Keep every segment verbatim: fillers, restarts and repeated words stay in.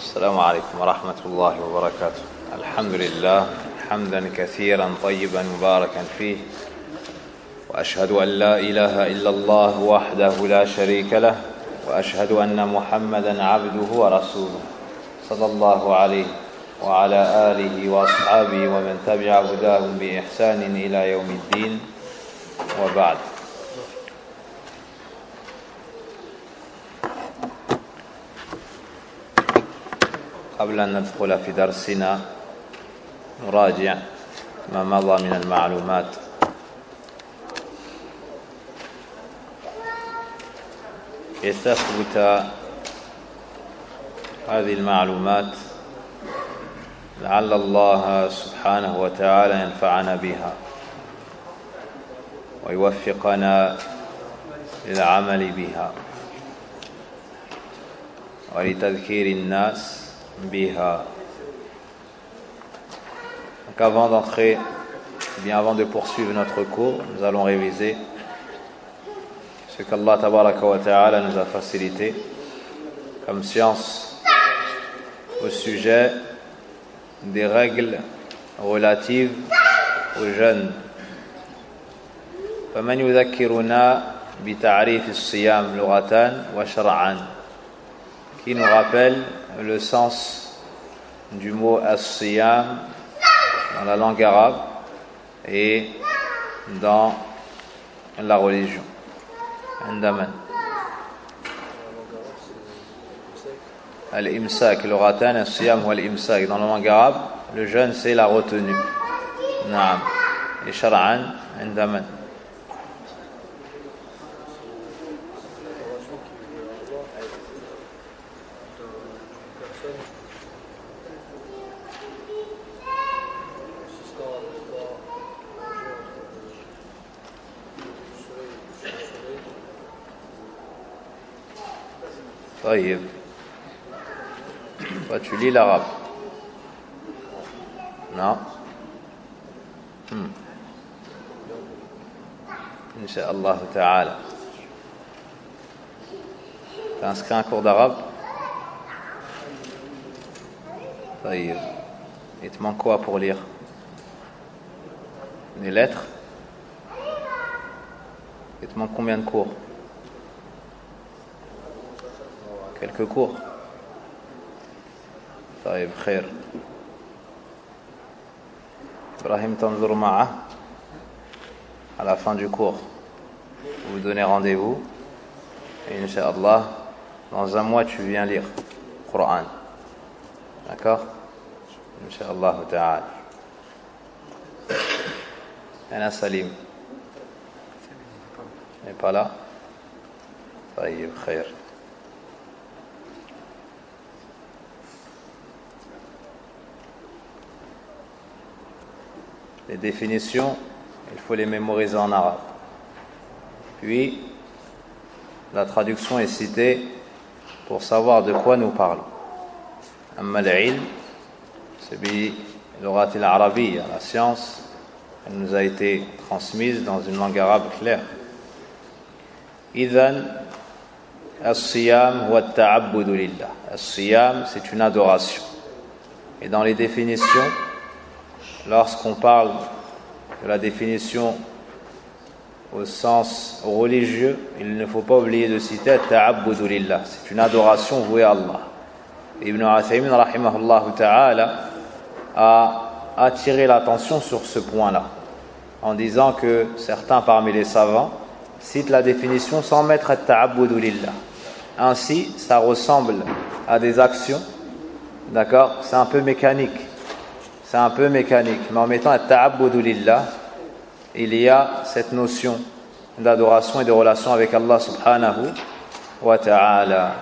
السلام عليكم ورحمة الله وبركاته. الحمد لله حمدا كثيرا طيبا مباركا فيه، وأشهد أن لا إله إلا الله وحده لا شريك له، وأشهد أن محمدا عبده ورسوله صلى الله عليه وعلى آله وأصحابه ومن تبع هداهم بإحسان إلى يوم الدين، وبعد. قبل أن ندخل في درسنا نراجع ما مضى من المعلومات. لتثبت هذه المعلومات لعل الله سبحانه وتعالى ينفعنا بها ويوفقنا للعمل بها ولتذكير الناس biha. Donc avant d'entrer, bien avant de poursuivre notre cours, nous allons réviser ce qu'Allah tabaraka wa ta'ala nous a facilité comme science au sujet des règles relatives aux jeunes. فمن يذكرنا بتعريف الصيام لغة وشرعا, qui nous rappelle le sens du mot as-siyam dans la langue arabe et dans la religion. عندما al-imsak, lughatan as-siyam ou al-imsak dans la langue arabe, le jeûne c'est la retenue. نعم. Et shar'an عندما طيب. Toi, tu lis l'arabe? Non? Hmm. Inch'Allah ta'ala. T'as inscrit un cours d'arabe? طيب. Il te manque quoi pour lire? Des lettres? Il te manque combien de cours? Quelques cours. طيب خير. Ibrahim تنظر معه à la fin du cours. Vous vous donnez rendez-vous et Inch'Allah dans un mois tu viens lire le Coran. D'accord? Inch'Allah ta'ala. Ana Salim n'est pas là? طيب خير. Les définitions, il faut les mémoriser en arabe. Puis, la traduction est citée pour savoir de quoi nous parlons. Amma al-ilm, c'est bi l'oratil arabiyya, la science, elle nous a été transmise dans une langue arabe claire. Idhan, as-siyam huwa at-ta'abbudu lillah. As-siyam, c'est une adoration. Et dans les définitions, lorsqu'on parle de la définition au sens religieux, il ne faut pas oublier de citer ta'abbudu lillah, c'est une adoration vouée à Allah. Ibn Uthaymin rahimahullah ta'ala a attiré l'attention sur ce point-là en disant que certains parmi les savants citent la définition sans mettre ta'abbudu lillah. Ainsi, ça ressemble à des actions, d'accord, c'est un peu mécanique. C'est un peu mécanique, mais en mettant at-ta'abbudu lillah, il y a cette notion d'adoration et de relation avec Allah subhanahu wa ta'ala.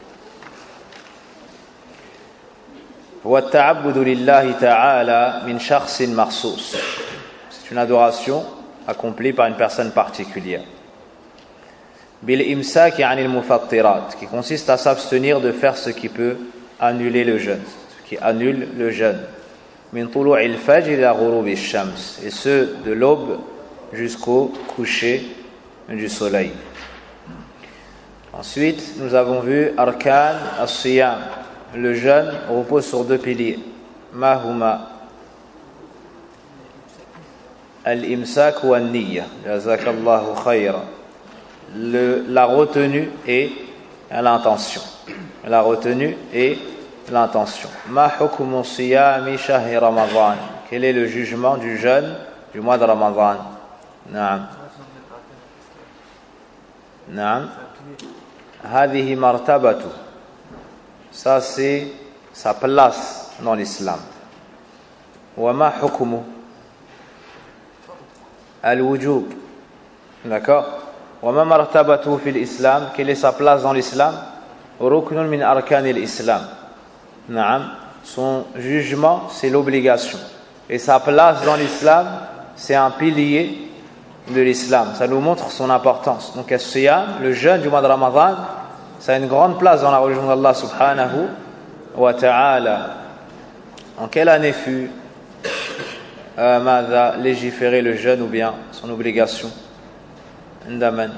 Wa at-ta'abbudu lillahi ta'ala min shakhsin makhsus. C'est une adoration accomplie par une personne particulière. Bil imsaki 'anil mufattirat, qui consiste à s'abstenir de faire ce qui peut annuler le jeûne, ce qui annule le jeûne. Min tulu'il fajr ila ghurubi shams, et ce de l'aube jusqu'au coucher du soleil. Ensuite, nous avons vu arkan as-siyam, le jeûne repose sur deux piliers. Ma huma al-imsak wa an-niyya. Jazakallahu khayra. La retenue et l'intention. La retenue et l'intention. Ma hukmu siyami shahri Ramadan. Quel est le jugement du jeûne du mois de Ramadan? Naam. Naam. Hadihi martabatu. Ça c'est sa place dans l'islam. Wa ma hukmu al-wujub. D'accord? Wa ma martabatu fil islam. Quelle est sa place dans l'islam? Ruknun min arkanil islam. Naam. Son jugement c'est l'obligation. Et sa place dans l'islam c'est un pilier de l'islam. Ça nous montre son importance. Donc as-siyam, le jeûne du mois de Ramadan, ça a une grande place dans la religion d'Allah subhanahu wa ta'ala. En quelle année fut euh, Mada légiféré le jeûne ou bien son obligation? Ndaman.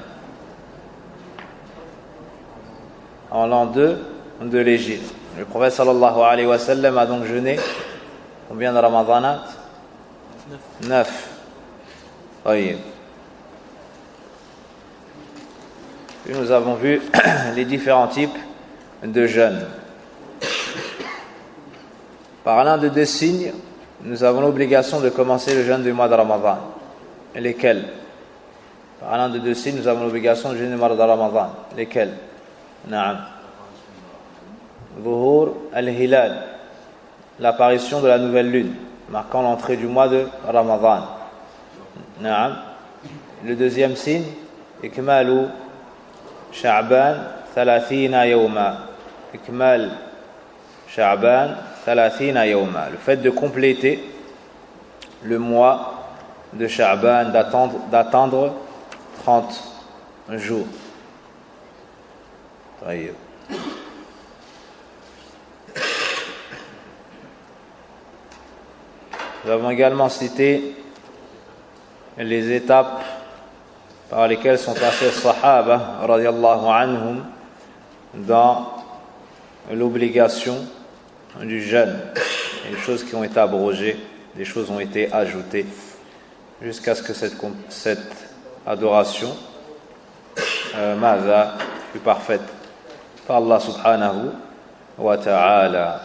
En l'an deux de l'Égypte. Le prophète sallallahu alayhi wa sallam a donc jeûné combien de Ramadanat? Neuf. Oui. Puis nous avons vu les différents types de jeûne. Par l'un de deux signes, nous avons l'obligation de commencer le jeûne du mois de Ramadan. Et lesquels? Par l'un de deux signes, nous avons l'obligation de jeûner le mois de Ramadan. Lesquels? Naam. Zuhur al-Hilal, l'apparition de la nouvelle lune, marquant l'entrée du mois de Ramadan. Naam. Le deuxième signe, Ikmalu Sha'ban thalathina yawma. Ikmal Sha'ban thalathina yawma. Le fait de compléter le mois de Sha'ban, d'attendre, d'attendre trente jours. Taïb. Nous avons également cité les étapes par lesquelles sont passés les Sahaba radiyallahu anhum dans l'obligation du jeûne. Les choses qui ont été abrogées, des choses ont été ajoutées jusqu'à ce que cette, cette adoration euh, Mada fut parfaite par Allah subhanahu wa ta'ala.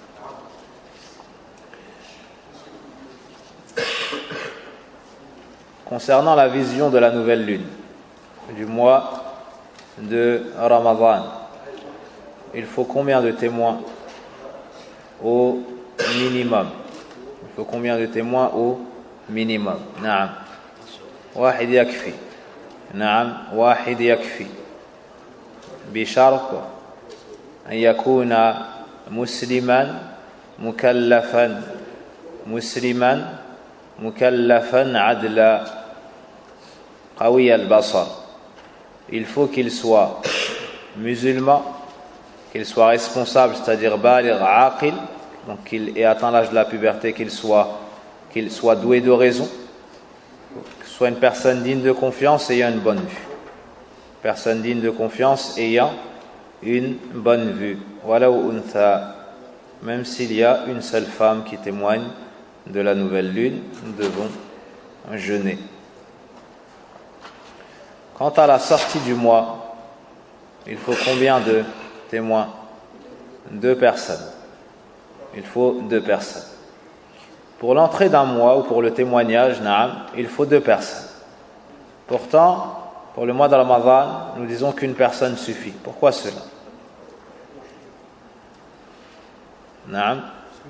Concernant la vision de la nouvelle lune du mois de Ramadan, il faut combien de témoins au minimum? Il faut combien de témoins au minimum? Naam. Wahid yakfi. Naam. Wahid yakfi. Bishart an yakuna musliman mukallafan musliman mukallafan adla qawi al-basar. Il faut qu'il soit musulman, qu'il soit responsable, c'est-à-dire baligh aqil, donc qu'il ait atteint l'âge de la puberté, qu'il soit qu'il soit doué de raison, qu'il soit une personne digne de confiance ayant une bonne vue. Personne digne de confiance ayant une bonne vue. Walau untha, même s'il y a une seule femme qui témoigne de la nouvelle lune, nous devons jeûner. Quant à la sortie du mois, il faut combien de témoins? Deux personnes. Il faut deux personnes. Pour l'entrée d'un mois ou pour le témoignage, naam, il faut deux personnes. Pourtant, pour le mois de Ramadan, nous disons qu'une personne suffit. Pourquoi cela? Naam.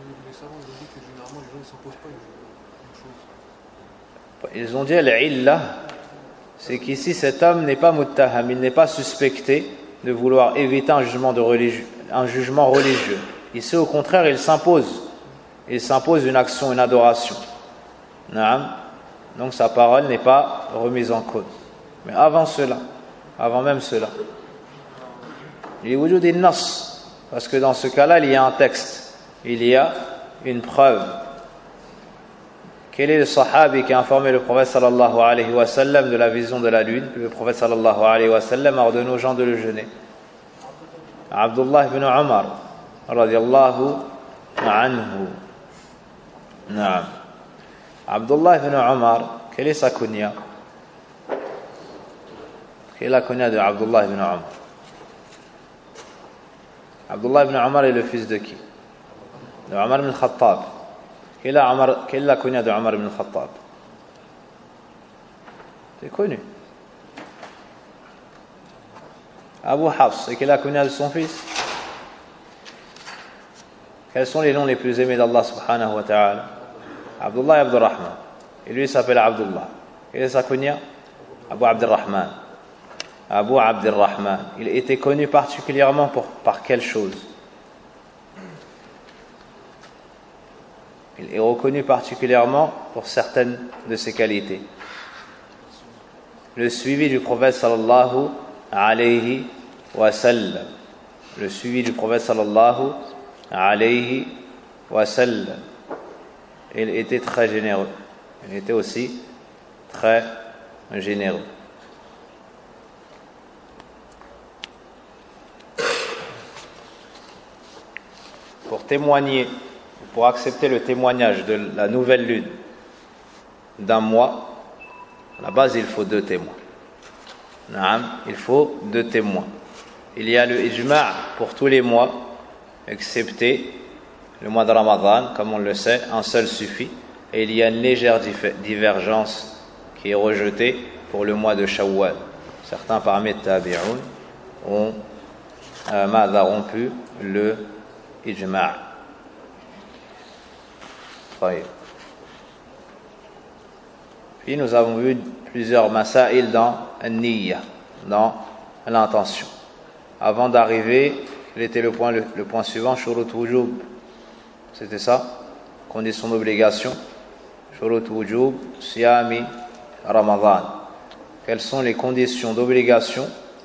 Ils ont dit al-illa, c'est qu'ici cet homme n'est pas muttaham, il n'est pas suspecté de vouloir éviter un jugement, de religieux, un jugement religieux. Ici au contraire il s'impose, il s'impose une action, une adoration. Naam. Donc sa parole n'est pas remise en cause. Mais avant cela, avant même cela, il y a wujud in-nas, parce que dans ce cas-là il y a un texte, il y a une preuve. Quel est le sahabi qui a informé le prophète sallallahu alayhi wa sallam de la vision de la lune? Le prophète sallallahu alayhi wa sallam a ordonné aux gens de le jeûner. Abdullah ibn Umar radiallahu anhu. Naam. Abdullah ibn Omar, quelle est sa kunya? Quelle est la kunya de Abdullah ibn Omar? Abdullah ibn Omar est le fils de qui? De Omar ibn Khattab. Quelle est la kunya de Omar ibn Khattab? C'est connu. Abu Hafs, et quelle est la kunya de son fils? Quels sont les noms les plus aimés d'Allah subhanahu wa ta'ala? Abdullah et Abdurrahman. Et lui il s'appelle Abdullah. Quelle est sa kunya? Abu Abdurrahman. Abu Abdurrahman. Il était connu particulièrement pour, par quelle chose? Il est reconnu particulièrement pour certaines de ses qualités. Le suivi du prophète sallallahu alayhi wa sallam. Le suivi du prophète sallallahu alayhi wa sallam. Il était très généreux. Il était aussi très généreux. Pour témoigner, pour accepter le témoignage de la nouvelle lune d'un mois, à la base il faut deux témoins. Il faut deux témoins. Il y a le ijma' pour tous les mois, excepté le mois de Ramadan, comme on le sait, un seul suffit. Et il y a une légère divergence qui est rejetée pour le mois de Shawwal. Certains parmi les tabi'un ont euh, rompu le ijma'. Puis nous avons vu plusieurs masail dans an-niyya, dans l'intention. Avant d'arriver, quel était le point, le, le point suivant? Shurut wujub. C'était ça? Condition d'obligation. Shurut wujub, siyami, Ramadan. Quelles sont les conditions d'obligation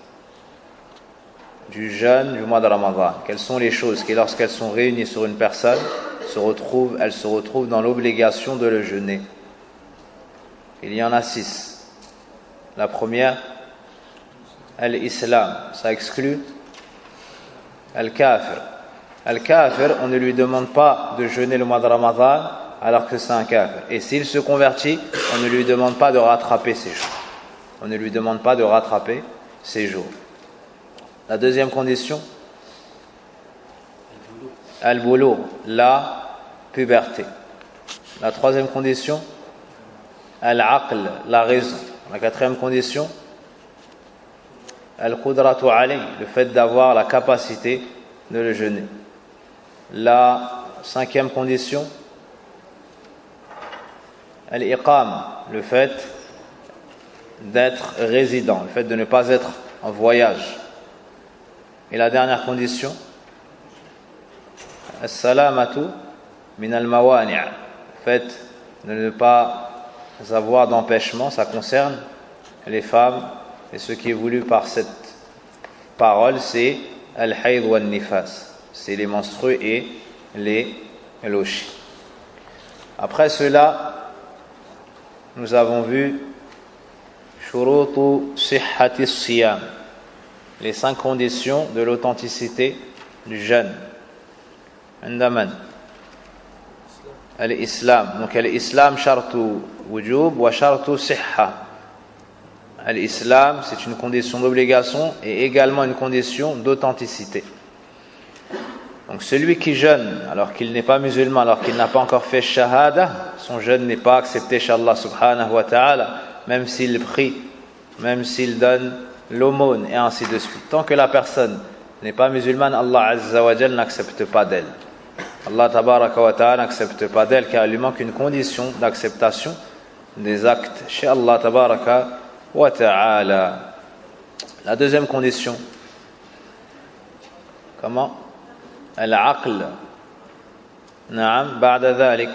du jeûne du mois de Ramadan? Quelles sont les choses qui, lorsqu'elles sont réunies sur une personne, se retrouvent, elles se retrouvent dans l'obligation de le jeûner? Il y en a six. La première, al-Islam, ça exclut al-Kafir. Al-Kafir, on ne lui demande pas de jeûner le mois de Ramadan alors que c'est un Kafir. Et s'il se convertit, on ne lui demande pas de rattraper ses jours. On ne lui demande pas de rattraper ses jours. La deuxième condition, al-Bulugh, la puberté. La troisième condition, al-Aql, la raison. La quatrième condition, al-Qudratu alayh, le fait d'avoir la capacité de le jeûner. La cinquième condition, al-Iqam, le fait d'être résident, le fait de ne pas être en voyage. Et la dernière condition, as-salamatu min al-mawani', le fait de ne pas avoir d'empêchement. Ça concerne les femmes, et ce qui est voulu par cette parole, c'est al-hayd wa al-nifas, c'est les menstrues et les lochis. Après cela, nous avons vu shurutu sihhati siyam, les cinq conditions de l'authenticité du jeûne. Andaman al-Islam, donc al-Islam shartu wujub wa shartu sihha. Al-Islam, c'est une condition d'obligation et également une condition d'authenticité. Donc celui qui jeûne alors qu'il n'est pas musulman, alors qu'il n'a pas encore fait shahada, son jeûne n'est pas accepté chez Allah subhanahu wa ta'ala, même s'il prie, même s'il donne l'aumône et ainsi de suite. Tant que la personne n'est pas musulmane, Allah azza wa jal n'accepte pas d'elle. Allah tabaraka wa ta'ala n'accepte pas d'elle car il lui manque une condition d'acceptation des actes chez Allah tabaraka wa ta'ala. La deuxième condition, comment? Al-aql. Naam, ba'da dhalik.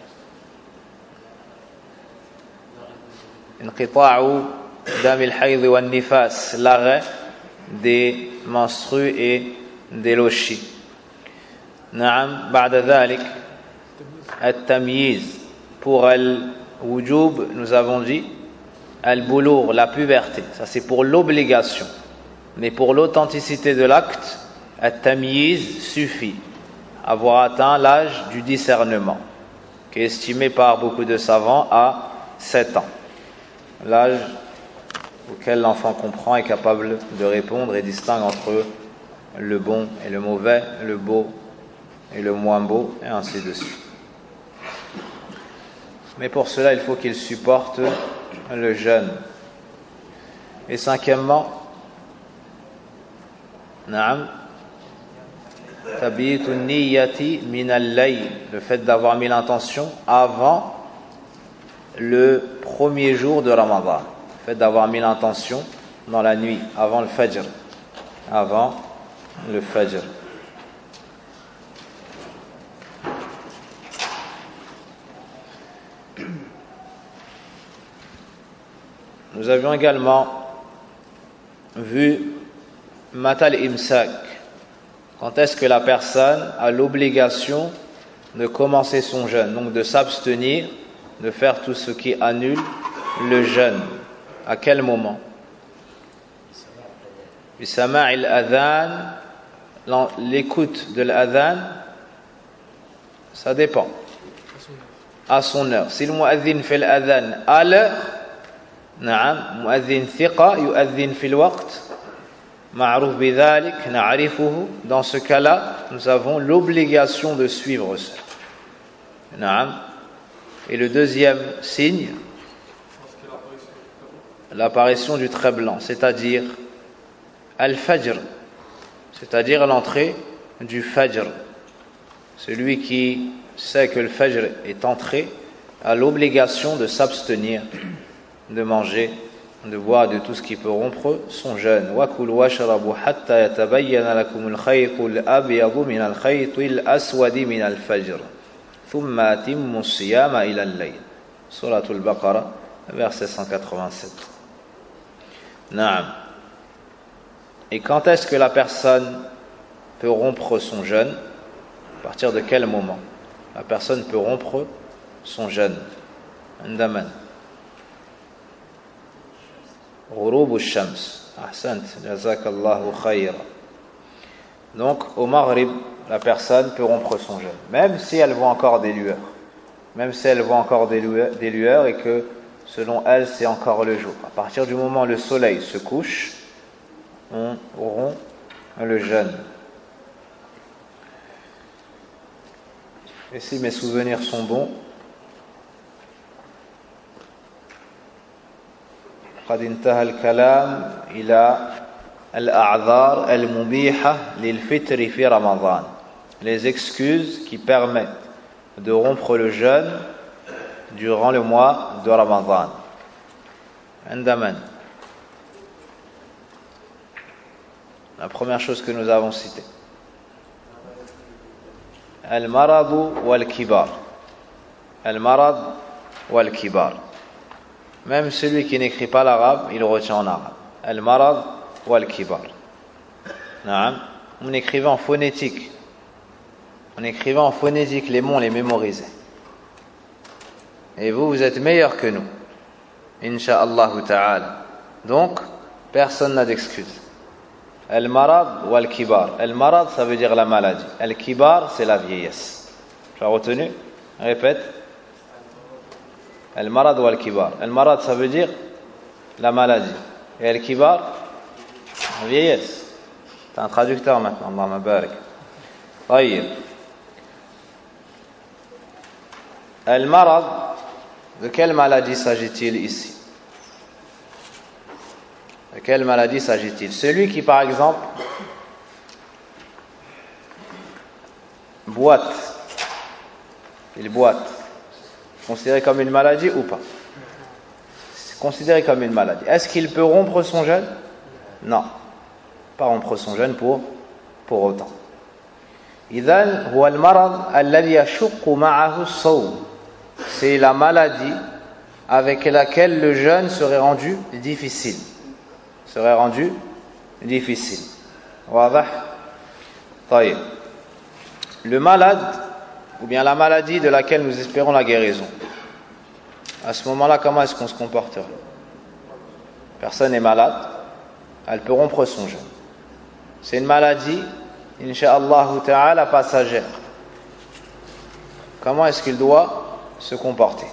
Inqita'u dam al-hayd wa al-nifas, l'arrêt des menstrues et des lochis. Naam, ba'da dhalik. At-tamyiz. Pour al-wujub, nous avons dit al-bulugh, la puberté. Ça c'est pour l'obligation. Mais pour l'authenticité de l'acte, at-tamyiz suffit. avoir atteint l'âge du discernement, qui est estimé par beaucoup de savants à sept ans. L'âge auquel l'enfant comprend, est capable de répondre et distingue entre le bon et le mauvais, le beau et le moins beau, et ainsi de suite. Mais pour cela, il faut qu'il supporte le jeûne. Et cinquièmement, Naam, tabitu niyyati min al-layl, le fait d'avoir mis l'intention avant le premier jour de Ramadan. Le fait d'avoir mis l'intention dans la nuit, avant le Fajr. Avant le Fajr. Nous avions également vu Matal Imsak. Quand est-ce que la personne a l'obligation de commencer son jeûne, donc de s'abstenir, de faire tout ce qui annule le jeûne? À quel moment? Bisama'il adhan, l'écoute de l'adhan, ça dépend. À son heure. Si le mu'adhin fait l'adhan à l'heure, نعم مؤذن ثقة يؤذن في الوقت معروف بذلك نعرفه. Dans ce cas-là, nous avons l'obligation de suivre ça. نعم. Et le deuxième signe, l'apparition du trait blanc, c'est-à-dire al-fajr, c'est-à-dire l'entrée du fajr. Celui qui sait que le fajr est entré a l'obligation de s'abstenir de manger, de boire, de tout ce qui peut rompre son jeûne. وَكُلُوا وَاشْرَبُوا حَتَّى يَتَبَيَّنَ لَكُمُ الْخَيْطُ الْأَبْيَضُ مِنَ الْخَيْطِ الْأَسْوَدِ مِنَ الْفَجْرِ ثُمَّ أَتِمُّوا الصِّيَامَ إِلَى اللَّيْلِ. Surat al-Baqarah, verset cent quatre-vingt-sept. Naam. Et quand est-ce que la personne peut rompre son jeûne? À partir de quel moment la personne peut rompre son jeûne? Andaman. غروب الشمس. أحسنت. جزاك الله خيرا. Donc au Maghrib, la personne peut rompre son jeûne, même si elle voit encore des lueurs, même si elle voit encore des lueurs, des lueurs et que selon elle c'est encore le jour. À partir du moment où le soleil se couche, on rompt le jeûne. Et si mes souvenirs sont bons, قد انتهى الكلام إلى الأعذار المبيحة للفطر في رمضان. Les excuses qui permettent de rompre le jeûne durant le mois de Ramadan. عندما la première chose que nous avons citée, المرض والكبار. المرض والكبار. Même celui qui n'écrit pas l'arabe, il retient en arabe. Al-marad wal-kibar. On écrivait en phonétique. On écrivait en phonétique les mots, on les mémorisait. Et vous, vous êtes meilleurs que nous. Inch'Allah ta'ala. Donc, personne n'a d'excuse. Al-marad wal-kibar. Al-marad, ça veut dire la maladie. Al-kibar, c'est la vieillesse. Tu as retenu? Répète. Al-marad ou al-kibar. Al-marad, ça veut dire la maladie. Et al-kibar, la vieillesse. C'est un traducteur maintenant. Allahumma barik. طيب. Al-marad, de quelle maladie s'agit-il ici? De quelle maladie s'agit-il? Celui qui, par exemple, boite. Il boite. Considéré comme une maladie ou pas? C'est considéré comme une maladie. Est-ce qu'il peut rompre son jeûne? Non. Pas rompre son jeûne pour, pour autant. إذن هو المرض الذي يشق معه الصوم. C'est la maladie avec laquelle le jeûne serait rendu difficile. Serait rendu difficile. واضح؟ طيب. Le malade, ou bien la maladie de laquelle nous espérons la guérison, à ce moment-là, comment est-ce qu'on se comporterait? Personne n'est malade, elle peut rompre son jeûne. C'est une maladie, incha'Allah ta'ala, passagère. comment est-ce qu'il doit se comporter?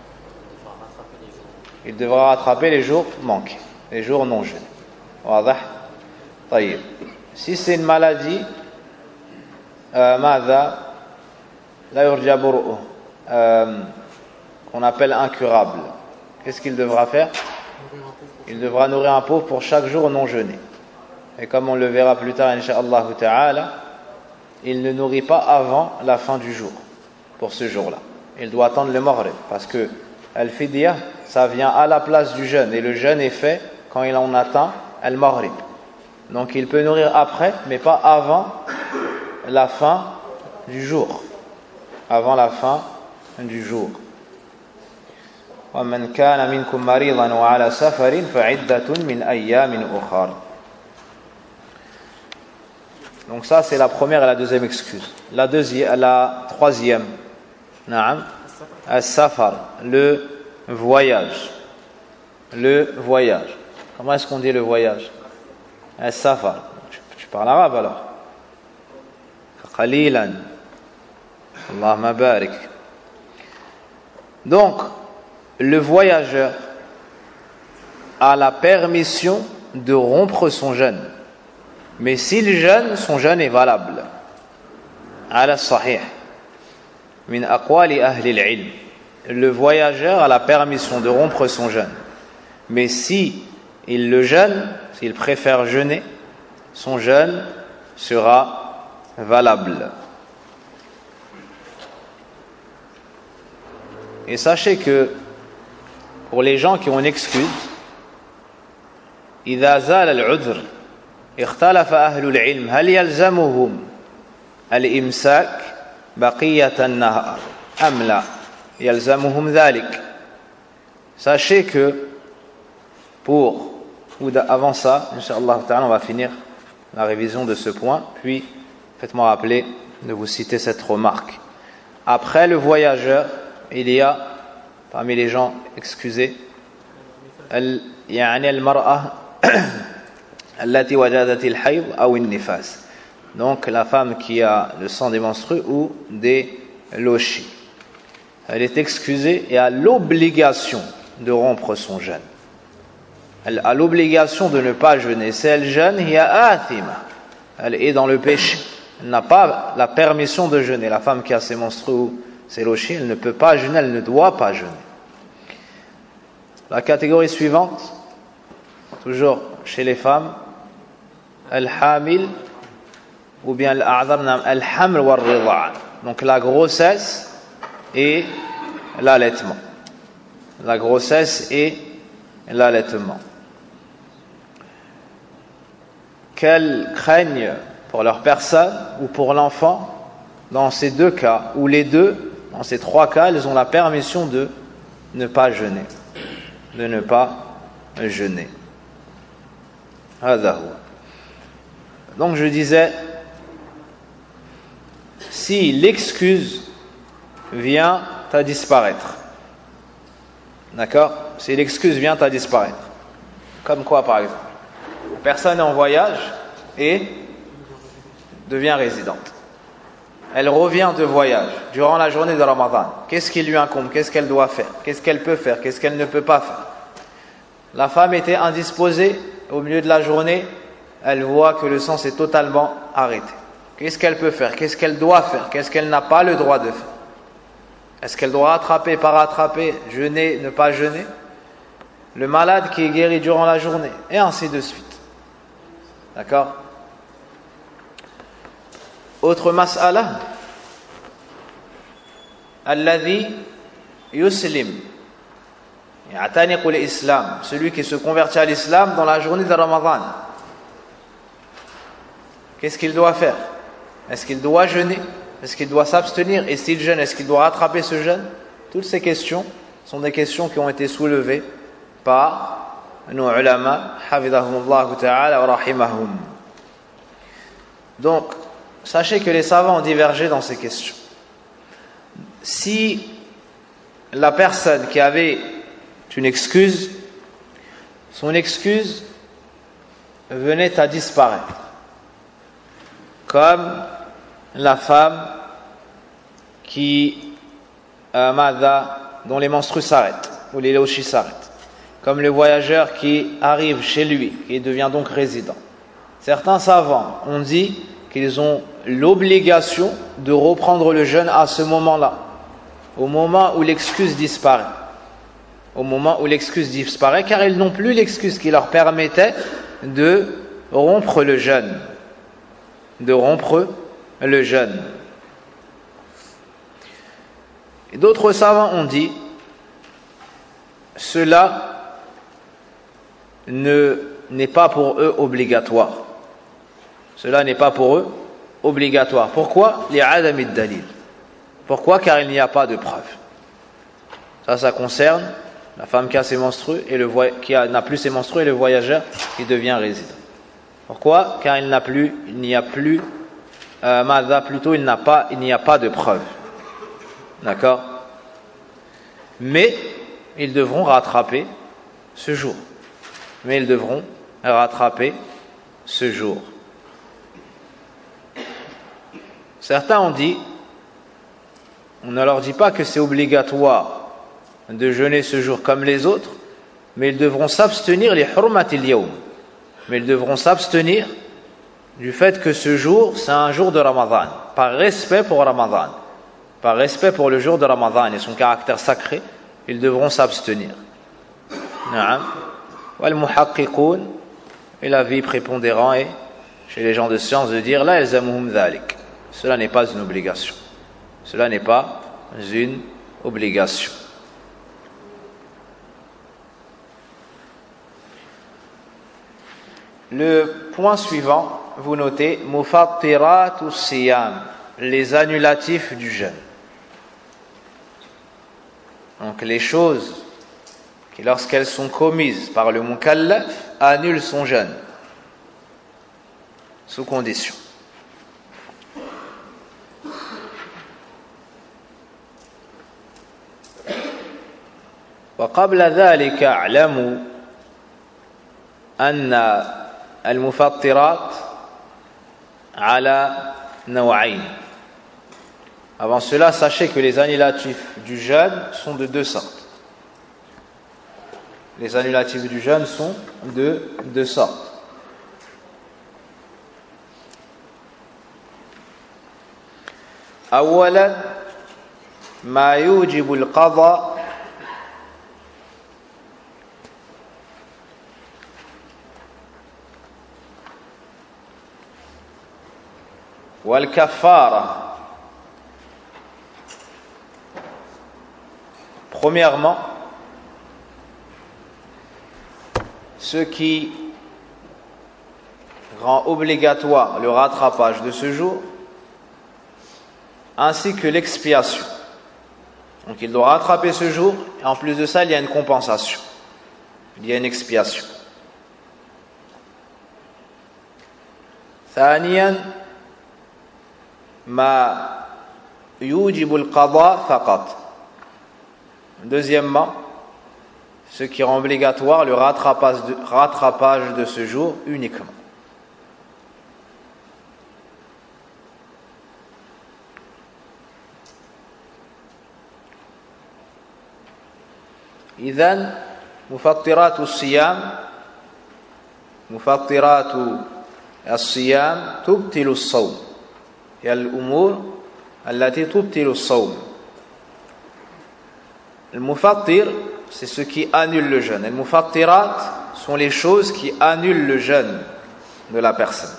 Il devra rattraper les jours manqués, les jours non jeûnés. واضح؟ طيب. Si c'est une maladie, euh, ماذا لا يرجى برؤه, euh, qu'on appelle incurable, qu'est-ce qu'il devra faire? Il devra nourrir un pauvre pour chaque jour non jeûné. Et comme on le verra plus tard, incha'Allah ta'ala, il ne nourrit pas avant la fin du jour, pour ce jour-là. Il doit attendre le maghrib, parce que al-fidya, ça vient à la place du jeûne, et le jeûne est fait quand il en atteint al-maghrib. Donc il peut nourrir après, mais pas avant la fin du jour. Avant la fin du jour. وَمَنْ كَانَ مِنْكُمْ مَرِيضًا وَعَلَى سَفَرٍ فَعِدَّةٌ مِنْ أَيَّامٍ أُخَرَ. Donc ça c'est la première et la deuxième excuse. La deuxième, la troisième, Naam, as-safar, le voyage. Le voyage. Comment est-ce qu'on dit le voyage? As-safar. Tu, tu parles arabe alors? Qalilan. Allahumma barik. Donc, le voyageur a la permission de rompre son jeûne. Mais s'il jeûne, son jeûne est valable. Ala sahih. Min aqwali ahli al-ilm. Le voyageur a la permission de rompre son jeûne. Mais si il le jeûne, s'il préfère jeûner, son jeûne sera valable. Et sachez que pour les gens qui ont une excuse, إذا زال العذر اختلف أهل العلم هل يلزمهم الإمساك بقية النهار أم لا يلزمهم ذلك. Sachez que pour, ou avant ça, Inch'Allah ta'ala, on va finir la révision de ce point, puis faites-moi rappeler de vous citer cette remarque. Après le voyageur, il y a parmi les gens excusés يعني المرأة التي وجدت الحيض أو النفاس, donc la femme qui a le sang des menstrues ou des lochis. Elle est excusée et a l'obligation de rompre son jeûne. Elle a l'obligation de ne pas jeûner. Si elle jeûne, hiya athima, elle est dans le péché. Elle n'a pas la permission de jeûner. La femme qui a ses menstrues ou ses lochis, elle ne peut pas jeûner, elle ne doit pas jeûner. La catégorie suivante, toujours chez les femmes, al-hamil ou bien al-a'dhar, al-haml wa ar-ridha', donc la grossesse et l'allaitement. La grossesse et l'allaitement. Qu'elles craignent pour leur personne ou pour l'enfant, dans ces deux cas, ou les deux, dans ces trois cas, elles ont la permission de ne pas jeûner. De ne pas jeûner. Donc je disais, si l'excuse vient à disparaître, d'accord? Si l'excuse vient à disparaître, comme quoi par exemple? La personne est en voyage et devient résidente. Elle revient de voyage durant la journée de Ramadan. Qu'est-ce qui lui incombe? Qu'est-ce qu'elle doit faire? Qu'est-ce qu'elle peut faire? Qu'est-ce qu'elle ne peut pas faire? La femme était indisposée au milieu de la journée. Elle voit que le sang s'est totalement arrêté. Qu'est-ce qu'elle peut faire? Qu'est-ce qu'elle doit faire? Qu'est-ce qu'elle n'a pas le droit de faire? Est-ce qu'elle doit rattraper, pas rattraper, jeûner, ne pas jeûner? Le malade qui est guéri durant la journée, et ainsi de suite. D'accord? Autre mas'ala, alladhi yuslim ya'taniqu l'islam, celui qui se convertit à l'islam dans la journée de Ramadan. Qu'est-ce qu'il doit faire? Est-ce qu'il doit jeûner? Est-ce qu'il doit s'abstenir? Et s'il jeûne, est-ce qu'il doit rattraper ce jeûne? Toutes ces questions sont des questions qui ont été soulevées par nos ulama, hafidhahumullah ta'ala wa rahimahum. Donc, sachez que les savants ont divergé dans ces questions. Si la personne qui avait une excuse, son excuse venait à disparaître, comme la femme qui euh, dont les menstrues s'arrêtent, ou les lochis s'arrêtent. Comme le voyageur qui arrive chez lui, qui devient donc résident. Certains savants ont dit qu'ils ont l'obligation de reprendre le jeûne à ce moment-là, au moment où l'excuse disparaît. Au moment où l'excuse disparaît, car ils n'ont plus l'excuse qui leur permettait de rompre le jeûne. De rompre le jeûne. Et d'autres savants ont dit, cela ne, n'est pas pour eux obligatoire. Cela n'est pas pour eux obligatoire. Pourquoi? Les adamid dalil. Pourquoi? Car il n'y a pas de preuve. Ça, ça concerne la femme qui a ses menstrues et le voy- qui a, n'a plus ses menstrues et le voyageur qui devient résident. Pourquoi? Car il n'a plus, il n'y a plus, euh, Mada plutôt, il n'a pas, il n'y a pas de preuve. D'accord? Mais ils devront rattraper ce jour. Mais ils devront rattraper ce jour. Certains ont dit, on ne leur dit pas que c'est obligatoire de jeûner ce jour comme les autres, mais ils devront s'abstenir les hurmatil yawm. Mais ils devront s'abstenir du fait que ce jour, c'est un jour de Ramadan, par respect pour Ramadan, par respect pour le jour de Ramadan et son caractère sacré, ils devront s'abstenir. Na'am. Wal muhaqqiqoun, et l'avis prépondérant est chez les gens de science de dire la yalzamuhum dhalik. Cela n'est pas une obligation. Cela n'est pas une obligation. Le point suivant, vous notez mufattiratu siyam, les annulatifs du jeûne. Donc les choses qui, lorsqu'elles sont commises par le mukallaf, annulent son jeûne, sous condition. وقبل ذلك اعلموا أن المفطرات على نوعين. Avant cela, sachez que les annulatifs du jeûne sont de deux sortes. Les annulatifs du jeûne sont de deux sortes. أولا ما يوجب القضاء والكفارة. Premièrement, ce qui rend obligatoire le rattrapage de ce jour, ainsi que l'expiation. Donc il doit rattraper ce jour, et en plus de ça, il y a une compensation. Il y a une expiation. ثانيا ما يوجب القضاء فقط. Deuxièmement, ce qui rend obligatoire le rattrapage de, rattrapage de ce jour uniquement. إذن مفطرات الصيام مفطرات الصيام تبطل الصوم. هي الأمور التي تبطل الصوم. Le mufattir, c'est ce qui annule le jeûne. Et le mufattirat sont les choses qui annulent le jeûne de la personne.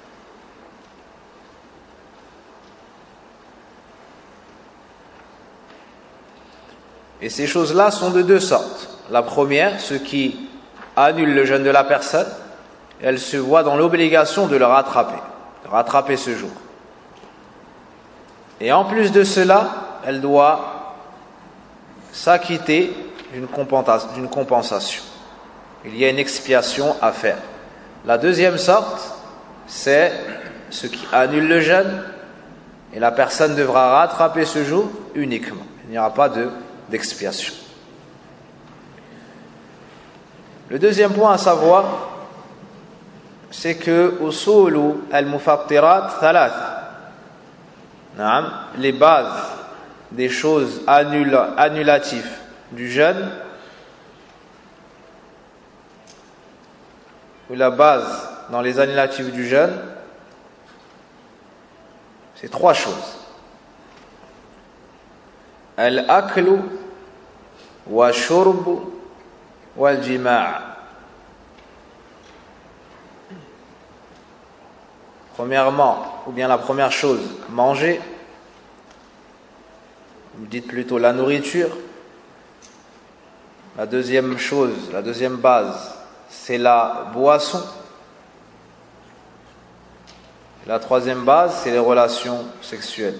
Et ces choses-là sont de deux sortes. La première, ce qui annule le jeûne de la personne, elle se voit dans l'obligation de le rattraper, de rattraper ce jour. Et en plus de cela, elle doit s'acquitter d'une compensation. Il y a une expiation à faire. La deuxième sorte, c'est ce qui annule le jeûne, et la personne devra rattraper ce jour uniquement. Il n'y aura pas de, d'expiation. Le deuxième point à savoir, c'est que usulu al-mufattirat thalatha. Les bases des choses annul annulatives du jeûne, ou la base dans les annulatifs du jeûne, c'est trois choses. Al-aklu wa shurbu wal jima'. Premièrement, ou bien la première chose, manger. Vous dites plutôt la nourriture. La deuxième chose, la deuxième base, c'est la boisson. La troisième base, c'est les relations sexuelles.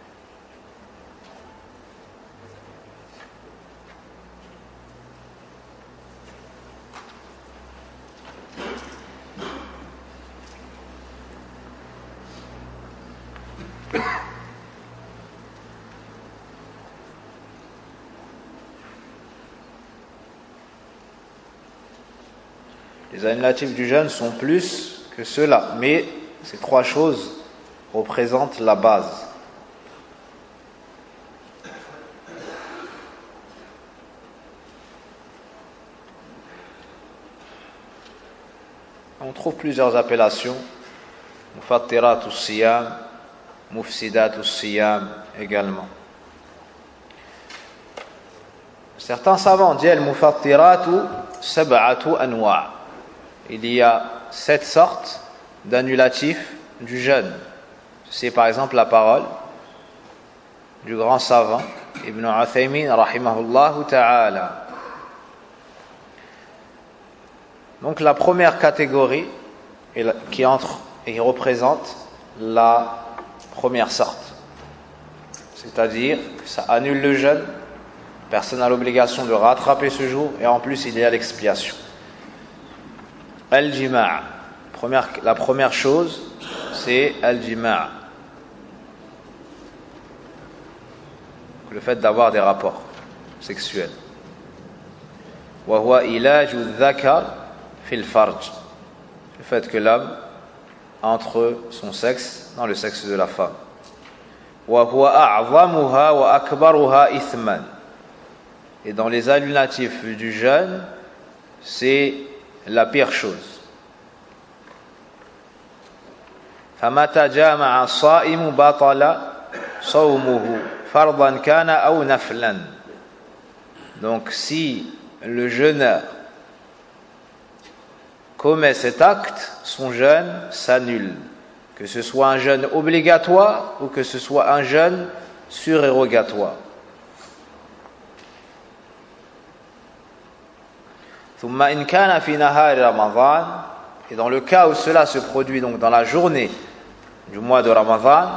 Les annulatifs du jeûne sont plus que cela, mais ces trois choses représentent la base. On trouve plusieurs appellations. Mufattiratu siyam, mufsidatu siyam également. Certains savants disent al-mufattiratu sab'atu anwa'. Il y a sept sortes d'annulatifs du jeûne. C'est par exemple la parole du grand savant Ibn Uthaymin rahimahullahu ta'ala. Donc la première catégorie qui entre et qui représente la première sorte, c'est-à-dire que ça annule le jeûne, personne n'a l'obligation de rattraper ce jour et en plus il y a l'expiation. Al-jima', première, la première chose c'est al-jima', le fait d'avoir des rapports sexuels. Wa huwa ilaju dhakar fil farj, le fait que l'homme entre son sexe dans le sexe de la femme. Wa huwa a'zamuha wa akbaruha ithman, et dans les annulatifs du jeûne c'est la pire chose. Famata jama'a as-sa'imu batala sawmuhu fardan kana aw naflan. Donc si le jeûneur commet cet acte, son jeûne s'annule, que ce soit un jeûne obligatoire ou que ce soit un jeûne surérogatoire. ثم إن كان في نهار رمضان, et dans le cas où cela se produit donc dans la journée du mois de Ramadan,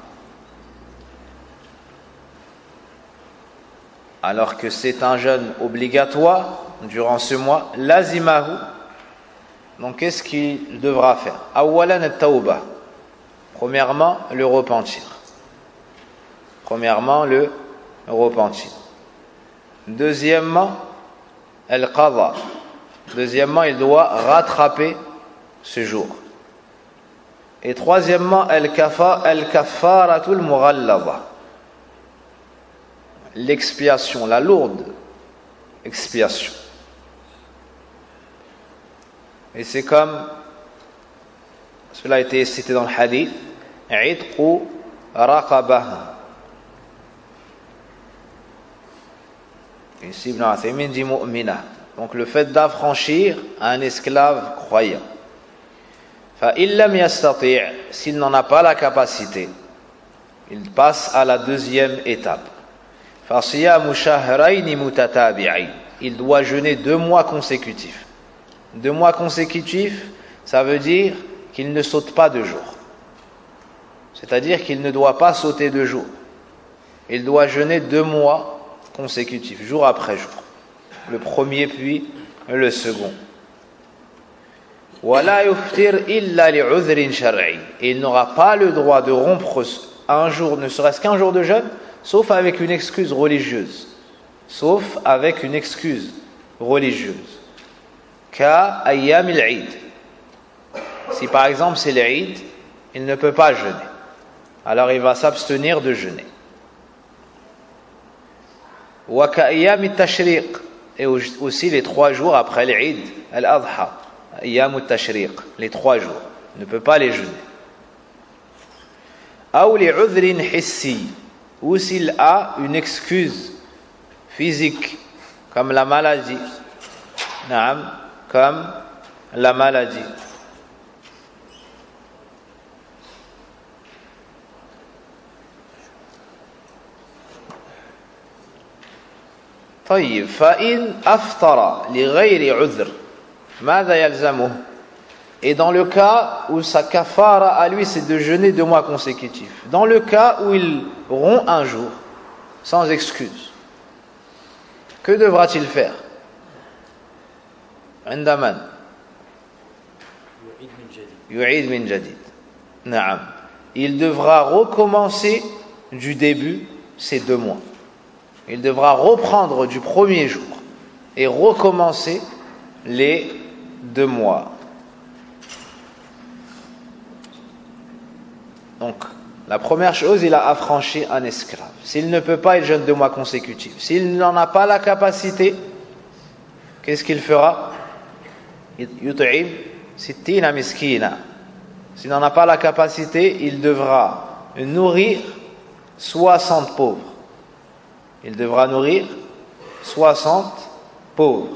alors que c'est un jeûne obligatoire durant ce mois, lazimahu, donc qu'est-ce qu'il devra faire? Awalan at-tawbah, premièrement le repentir. Premièrement le repentir. Deuxièmement, al-qadha. Deuxièmement, il doit rattraper ce jour. Et troisièmement, al-kaffaratul mughallada, l'expiation, la lourde expiation. Et c'est comme cela a été cité dans le hadith, idqu raqabah. Ici Ibn Uthaymin dit mu'mina, donc le fait d'affranchir un esclave croyant. Fa illam yastati', s'il n'en a pas la capacité, il passe à la deuxième étape. Fa siyamu shahrayn mutatabi'ayn, il doit jeûner deux mois consécutifs. Deux mois consécutifs, ça veut dire qu'il ne saute pas deux jours. C'est-à-dire qu'il ne doit pas sauter deux jours. Il doit jeûner deux mois consécutifs, jour après jour. Le premier puis le second. Wala yuftir illa li'udhrin shar'i, et il n'aura pas le droit de rompre un jour, ne serait-ce qu'un jour de jeûne, sauf avec une excuse religieuse. Sauf avec une excuse religieuse. Ka ayyam al-Eid. Si par exemple c'est l'Eid, il ne peut pas jeûner. Alors il va s'abstenir de jeûner. Wa ka'ayyam at-tashriq, et aussi les trois jours après l'Eid al-Adha, ayyam at-tashriq, les trois jours, ne peut pas les jeûner. Aw li'udhrin hissi, ou s'il a une excuse physique, comme la maladie, naam, comme la maladie. طيب فإن أفطر لغير عذر ماذا يلزمه? Et dans le cas où sa kafara à lui c'est de jeûner deux mois consécutifs, dans le cas où il rompt un jour sans excuse, que devra-t-il faire? عندما يعيد من جديد. نعم. Il devra recommencer du début ces deux mois. Il devra reprendre du premier jour et recommencer les deux mois. Donc, la première chose, il a affranchi un esclave. S'il ne peut pas, il jeûne deux mois consécutifs. S'il n'en a pas la capacité, qu'est-ce qu'il fera? Yut'im sittina miskina. S'il n'en a pas la capacité, il devra nourrir soixante pauvres. Il devra nourrir soixante pauvres.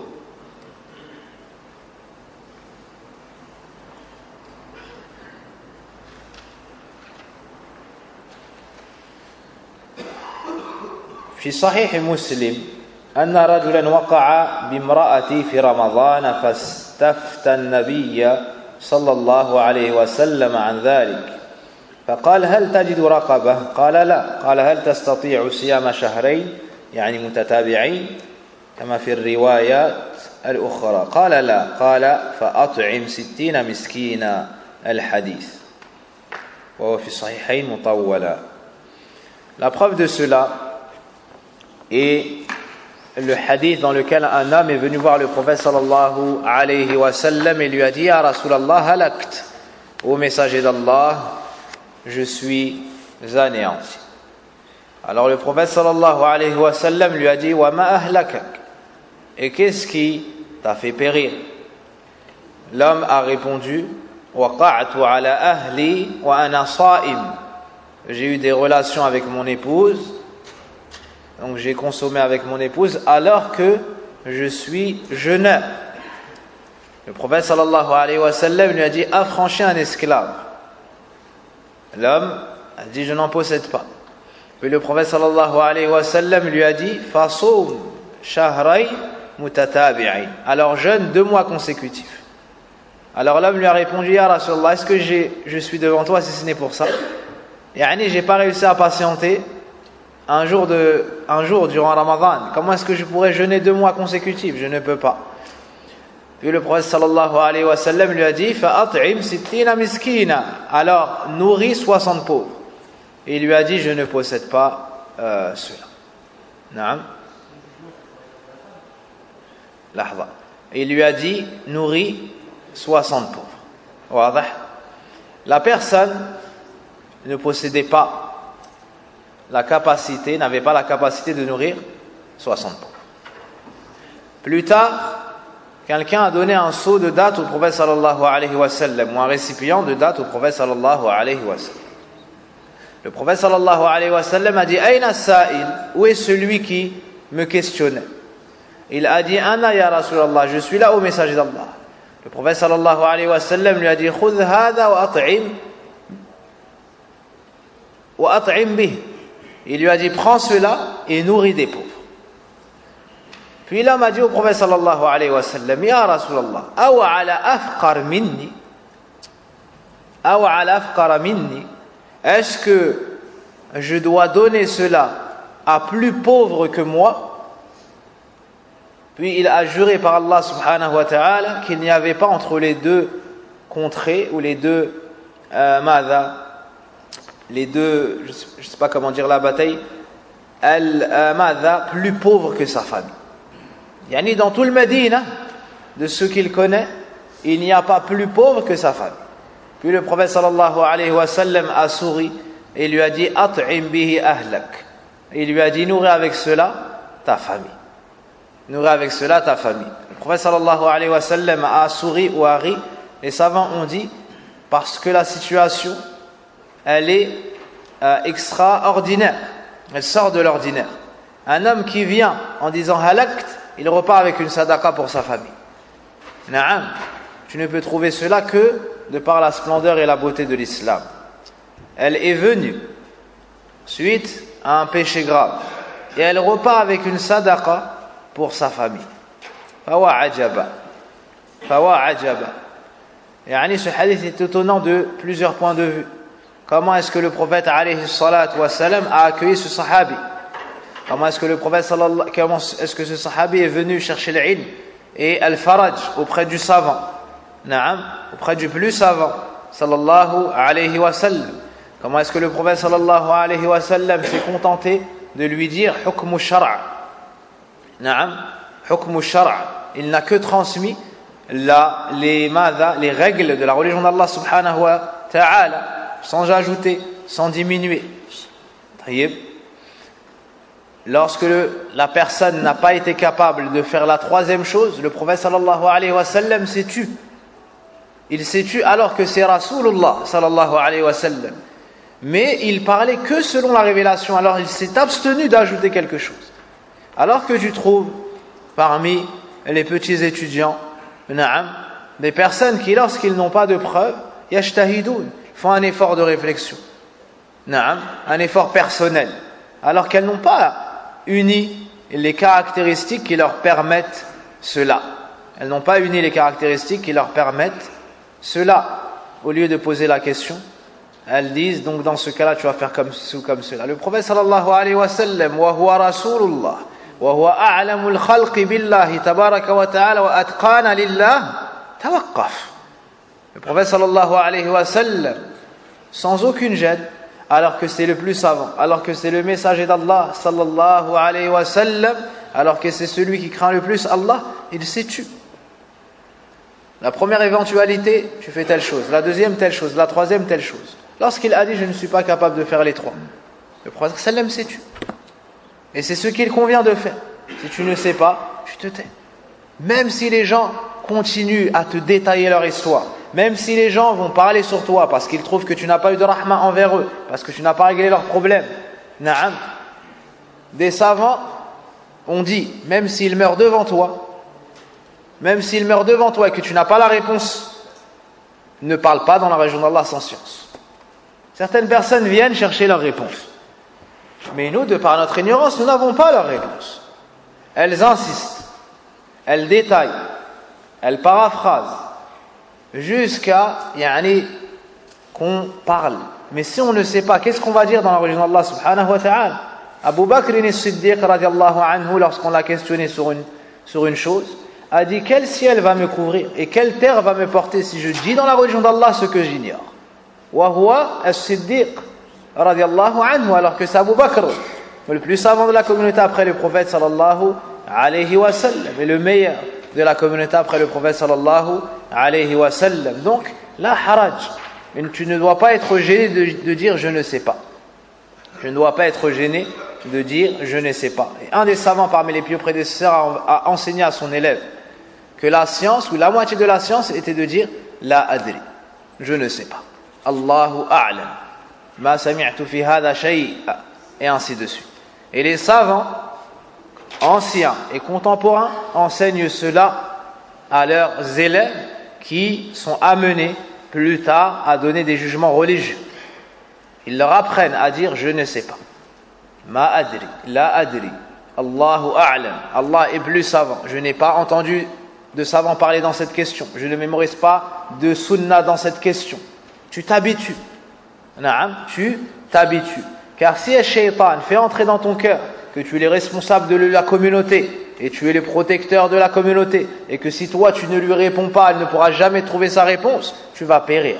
في صحيح مسلم أن رجلا وقع بامرأته في رمضان فاستفتى النبي صلى الله عليه وسلم عن ذلك فقال هل تجد رقبة؟ قال لا. قال هل تستطيع صيام شهرين يعني متتابعين كما في الروايات الأخرى؟ قال لا. قال فأطعم ستين مسكينا الحديث وهو في الصحيحين مطولا. La preuve de cela est le hadith dans lequel un homme est venu voir le prophète sallallahu alayhi wa sallam et lui a dit Ya Rasulallah halakt, ô messager d'Allah, je suis anéanti. Alors le prophète sallallahu alayhi wa sallam lui a dit Wa ma ahlakak, et qu'est-ce qui t'a fait périr? L'homme a répondu Waqa'tu ala ahli wa ana sa'im, j'ai eu des relations avec mon épouse, donc j'ai consommé avec mon épouse alors que je suis jeûneur. Le prophète sallallahu alayhi wa sallam lui a dit affranchis un esclave. L'homme a dit je n'en possède pas. Puis le prophète sallallahu alayhi wa sallam lui a dit fasoum shahray mutatabi'in, alors jeûne deux mois consécutifs. Alors l'homme lui a répondu Ya Rasulallah, est-ce que j'ai, je suis devant toi si ce n'est pour ça? Yani j'ai pas réussi à patienter un jour, de, un jour durant Ramadan. Comment est-ce que je pourrais jeûner deux mois consécutifs? Je ne peux pas. Puis le prophète sallallahu alayhi wa sallam lui a dit fa'at'im sittina miskina, alors nourris soixante pauvres. Et il lui a dit je ne possède pas euh, cela. Naam. Lahza. Et il lui a dit nourris soixante pauvres. Wadah. La personne ne possédait pas la capacité, n'avait pas la capacité de nourrir soixante pauvres. Plus tard, quelqu'un a donné un seau de date au prophète sallallahu alayhi wa sallam, ou un récipient de date au prophète sallallahu alayhi wa sallam. Le prophète sallallahu alayhi wa sallam a dit Aïna sa'il, où est celui qui me questionnait? Il a dit Ana ya Rasulallah, je suis là au messager d'Allah. Le prophète sallallahu alayhi wa sallam lui a dit Khudh hadha wa at'im wa at'im bih. Il lui a dit prends cela et nourris des pauvres. Puis l'homme a dit au prophète sallallahu alayhi wa sallam Ya Rasulallah, aw ala afqar minni, aw ala afqar minni, est-ce que je dois donner cela à plus pauvre que moi? Puis il a juré par Allah subhanahu wa ta'ala qu'il n'y avait pas entre les deux contrées ou les deux euh, madha, les deux, je ne sais pas comment dire la bataille, al-madha, plus pauvre que sa famille. Yani dans tout le Médine, de ceux qu'il connaît, il n'y a pas plus pauvre que sa famille. Puis le prophète sallallahu alayhi wa sallam a souri et lui a dit at'im bihi ahlak. Il lui a dit nourris avec cela ta famille. Nourris avec cela ta famille. Le prophète sallallahu alayhi wa sallam a souri ou a ri. Les savants ont dit parce que la situation, elle est euh, extraordinaire. Elle sort de l'ordinaire. Un homme qui vient en disant halakt, il repart avec une sadaqa pour sa famille. Na'am. Tu ne peux trouver cela que de par la splendeur et la beauté de l'islam. Elle est venue suite à un péché grave et elle repart avec une sadaqa pour sa famille. Fawa ajaba. Fawa ajaba. Yani ce hadith est étonnant de plusieurs points de vue. Comment est-ce que le prophète alayhi salatu wa salam a accueilli ce sahabi? Comment est-ce que le prophète sallallahu comment est-ce que ce sahabi est venu chercher l'ilm et al-faraj auprès du savant? Naam, auprès du plus savant sallallahu alayhi wa sallam. Comment est-ce que le prophète sallallahu alayhi wa sallam s'est contenté de lui dire hukmu shar'a? Naam, hukmu shar'a. Il n'a que transmis la, les madha, les règles de la religion d'Allah subhanahu wa ta'ala, sans ajouter, sans diminuer. Tayyib. Lorsque le, la personne n'a pas été capable de faire la troisième chose, le prophète sallallahu alayhi wa sallam s'est tu. Il s'est tu alors que c'est Rasulullah sallallahu alayhi wa sallam. Mais il parlait que selon la révélation, alors il s'est abstenu d'ajouter quelque chose. Alors que tu trouves parmi les petits étudiants, na'am, des personnes qui lorsqu'ils n'ont pas de preuves, yajtahidoun, font un effort de réflexion. Na'am, un effort personnel. Alors qu'elles n'ont pas uni les caractéristiques qui leur permettent cela. Elles n'ont pas uni les caractéristiques qui leur permettent cela. Au lieu de poser la question, elles disent donc dans ce cas-là tu vas faire comme ceci ou comme cela. Le prophète sallallahu alayhi wa sallam wa huwa rasulullah wa huwa a'lamul khalqi billahi tabaraka wa ta'ala wa atqana lillah tawaqqaf. Le prophète sallallahu alayhi wa sallam sans aucune gêne, alors que c'est le plus savant, alors que c'est le messager d'Allah sallallahu alayhi wa sallam, alors que c'est celui qui craint le plus Allah, il s'est tu. La première éventualité, tu fais telle chose. La deuxième, telle chose. La troisième, telle chose. Lorsqu'il a dit, je ne suis pas capable de faire les trois, le prophète sallam s'est tu. Et c'est ce qu'il convient de faire. Si tu ne sais pas, tu te tais. Même si les gens continuent à te détailler leur histoire, même si les gens vont parler sur toi parce qu'ils trouvent que tu n'as pas eu de rahma envers eux, parce que tu n'as pas réglé leurs problèmes, na'am. Des savants ont dit, même s'ils meurent devant toi, même s'ils meurent devant toi et que tu n'as pas la réponse, ne parle pas dans la région d'Allah sans science. Certaines personnes viennent chercher leur réponse. Mais nous, de par notre ignorance, nous n'avons pas leur réponse. Elles insistent, elles détaillent, elles paraphrasent, jusqu'à yani, qu'on parle. Mais si on ne sait pas, qu'est-ce qu'on va dire dans la religion d'Allah subhanahu wa ta'ala? Abu Bakr as-Siddiq radiallahu anhu, lorsqu'on l'a questionné sur une, sur une chose, a dit quel ciel va me couvrir et quelle terre va me porter si je dis dans la religion d'Allah ce que j'ignore. Wa huwa as-Siddiq radiallahu anhu, alors que c'est Abu Bakr, le plus savant de la communauté après le prophète sallallahu alayhi wa sallam, et le meilleur de la communauté après le prophète sallallahu alayhi wa sallam. Donc, la haraj, tu ne dois pas être gêné de, de dire je ne sais pas. Je ne dois pas être gêné de dire je ne sais pas. Et un des savants parmi les pieux prédécesseurs a, a enseigné à son élève que la science, ou la moitié de la science, était de dire la adri, je ne sais pas. Allahu a'lam. Ma sami'tu fi hadha shay'a, et ainsi de suite. Et les savants anciens et contemporains enseignent cela à leurs élèves qui sont amenés plus tard à donner des jugements religieux. Ils leur apprennent à dire je ne sais pas. Ma adri, la adri, Allahu a'lam. Allah est plus savant. Je n'ai pas entendu de savants parler dans cette question. Je ne mémorise pas de sunna dans cette question. Tu t'habitues. Naam, tu t'habitues. Car si un shaitan fait entrer dans ton cœur que tu es le responsable de la communauté et tu es le protecteur de la communauté et que si toi tu ne lui réponds pas, elle ne pourra jamais trouver sa réponse, tu vas périr.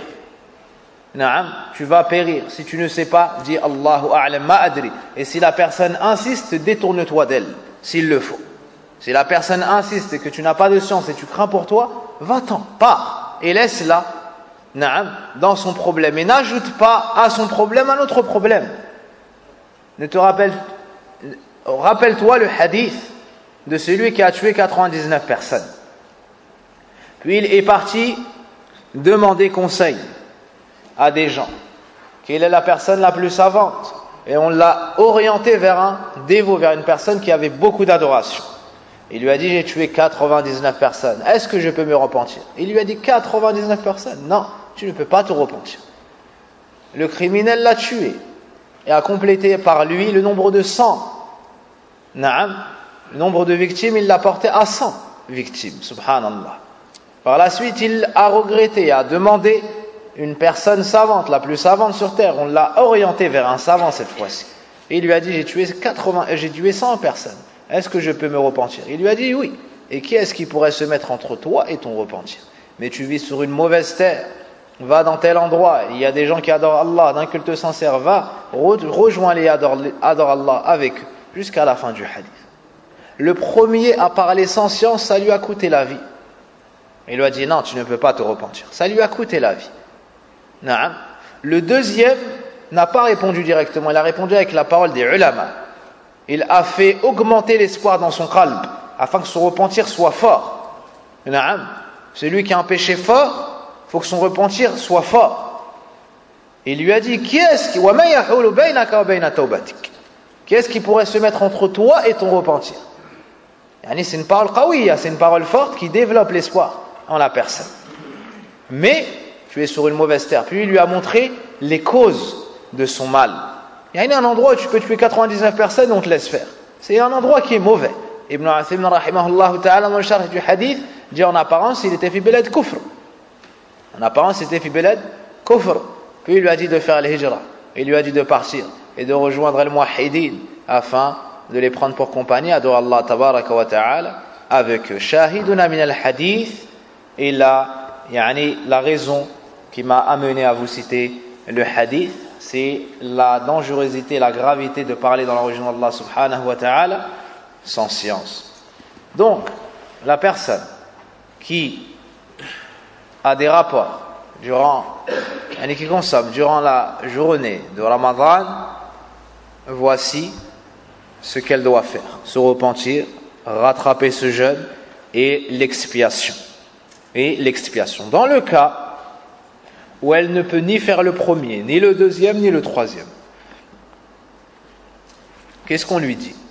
Naam, tu vas périr. Si tu ne sais pas, dis Allahu a'lam ma adri. Et si la personne insiste, détourne-toi d'elle, s'il le faut. Si la personne insiste et que tu n'as pas de science et tu crains pour toi, va-t'en, pars et laisse-la, naam, dans son problème. Et n'ajoute pas à son problème un autre problème. Ne te rappelle, rappelle-toi le hadith de celui qui a tué quatre-vingt-dix-neuf personnes. Puis il est parti demander conseil à des gens. Quelle est la personne la plus savante? Et on l'a orienté vers un dévot, vers une personne qui avait beaucoup d'adoration. Il lui a dit, j'ai tué quatre-vingt-dix-neuf personnes. Est-ce que je peux me repentir? Il lui a dit, quatre-vingt-dix-neuf personnes? Non, tu ne peux pas te repentir. Le criminel l'a tué et a complété par lui le nombre de cent. Naam, le nombre de victimes, il l'a porté à cent victimes. Subhanallah. Par la suite, il a regretté, a demandé une personne savante, la plus savante sur terre. On l'a orienté vers un savant cette fois-ci. Et il lui a dit, j'ai tué quatre-vingts, j'ai tué cent personnes. Est-ce que je peux me repentir? Il lui a dit oui. Et qui est-ce qui pourrait se mettre entre toi et ton repentir? Mais tu vis sur une mauvaise terre. Va dans tel endroit. Il y a des gens qui adorent Allah d'un culte sincère. Va, rejoins les adore, adore Allah avec eux jusqu'à la fin du hadith. Le premier à parler sans science, ça lui a coûté la vie. Il lui a dit non, tu ne peux pas te repentir. Ça lui a coûté la vie. Naam. Le deuxième n'a pas répondu directement. Il a répondu avec la parole des ulama. Il a fait augmenter l'espoir dans son qalb afin que son repentir soit fort. Naam. Celui qui a un péché fort, il faut que son repentir soit fort. Il lui a dit, qui est-ce qui, qui est-ce qui pourrait se mettre entre toi et ton repentir? C'est une parole qawiya, c'est une parole forte qui développe l'espoir en la personne. Mais tu es sur une mauvaise terre. Puis il lui a montré les causes de son mal. Il y a un endroit où tu peux tuer quatre-vingt-dix-neuf personnes et on te laisse faire. C'est un endroit qui est mauvais. Ibn Uthaymin rahimahullah ta'ala dans le sharh du hadith dit en apparence il était fi bilad kufr. En apparence il était fi bilad kufr. Puis il lui a dit de faire l'hijra. Il lui a dit de partir et de rejoindre les muwahhidin afin de les prendre pour compagnie, adorer Allah tabaraka wa ta'ala avec eux. Shahiduna min al-hadith, et la, yani, la raison qui m'a amené à vous citer le hadith, c'est la dangerosité, la gravité de parler dans la religion d'Allah subhanahu wa ta'ala sans science. Donc, la personne qui a des rapports durant, yani qui consomme durant la journée de Ramadan, voici ce qu'elle doit faire: se repentir, rattraper ce jeûne et l'expiation. Et l'expiation. Dans le cas où elle ne peut ni faire le premier, ni le deuxième, ni le troisième, qu'est-ce qu'on lui dit?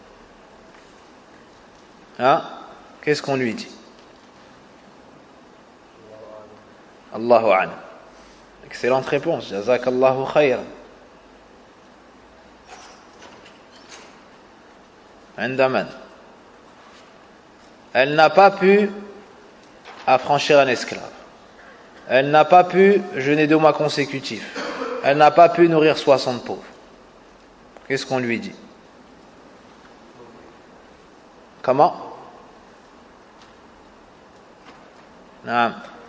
Hein? Qu'est-ce qu'on lui dit? Allahu a'lam. Excellente réponse. Jazakallahu khayran. Andaman. Elle n'a pas pu affranchir un esclave. Elle n'a pas pu jeûner deux mois consécutifs. Elle n'a pas pu nourrir soixante pauvres. Qu'est-ce qu'on lui dit? Comment? Non.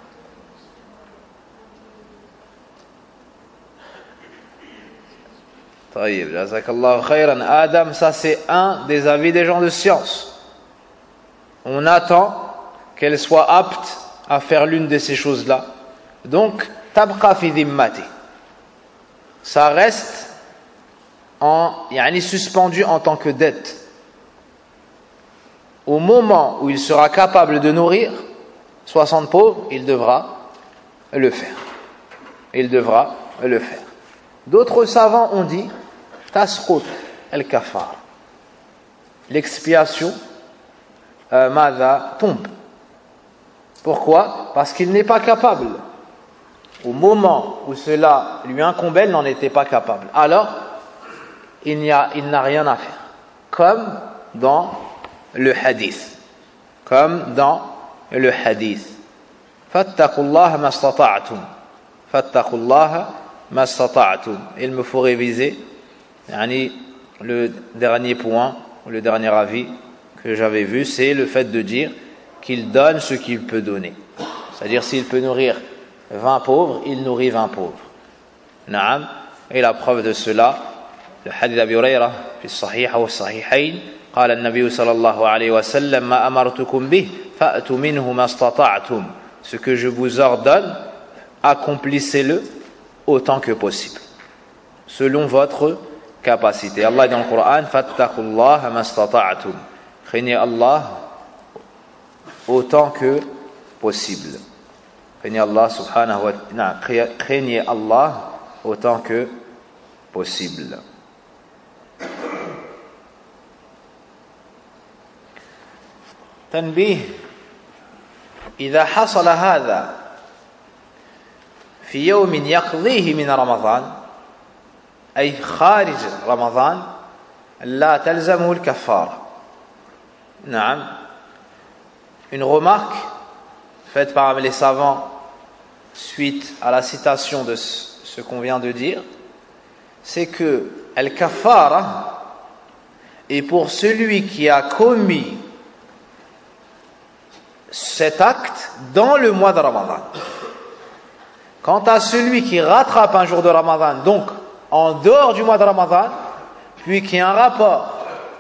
Taïb, jazakallahu khayran. Adam, ça c'est un des avis des gens de science. On attend qu'elle soit apte à faire l'une de ces choses-là. Donc, tabqa fi dhimmati. Ça reste en, yani suspendu en tant que dette. Au moment où il sera capable de nourrir soixante pauvres, il devra le faire. Il devra le faire. D'autres savants ont dit tasqut al-kafar. L'expiation euh, mada tombe. Pourquoi? Parce qu'il n'est pas capable. Au moment où cela lui incombait, il n'en était pas capable. Alors, il n'y a, il n'a rien à faire. Comme dans le hadith. Comme dans le hadith. Fattaqullaha mastata'tum. Fattaqullaha mastata'tum. Il me faut réviser yani, le dernier point, le dernier avis que j'avais vu, c'est le fait de dire qu'il donne ce qu'il peut donner. C'est-à-dire s'il peut nourrir vingt pauvres, il nourrit vingt pauvres. Naam. Et la preuve de cela, le hadith d'Abi Hurayra, fi as-sahiha wa as-sahihayn, قال النبي صلى الله عليه وسلم ما أمرتكم به فأتوا منه ما استطعتم. Ce que je vous ordonne, accomplissez-le autant que possible, selon votre capacité. Allah dit dans le Coran, fattaqullaha mastata'tum. Craignez Allah autant que possible. Craignez Allah subhanahu wa ta'ala. Craignez Allah autant que possible. تنبيه إذا حصل هذا في يوم يقضيه من رمضان أي خارج رمضان لا تلزمه الكفارة. نعم. Une remarque faite par les savants suite à la citation de ce qu'on vient de dire, c'est que al-kafara est pour celui qui a commis cet acte dans le mois de Ramadan. Quant à celui qui rattrape un jour de Ramadan, donc en dehors du mois de Ramadan, puis qui a un rapport,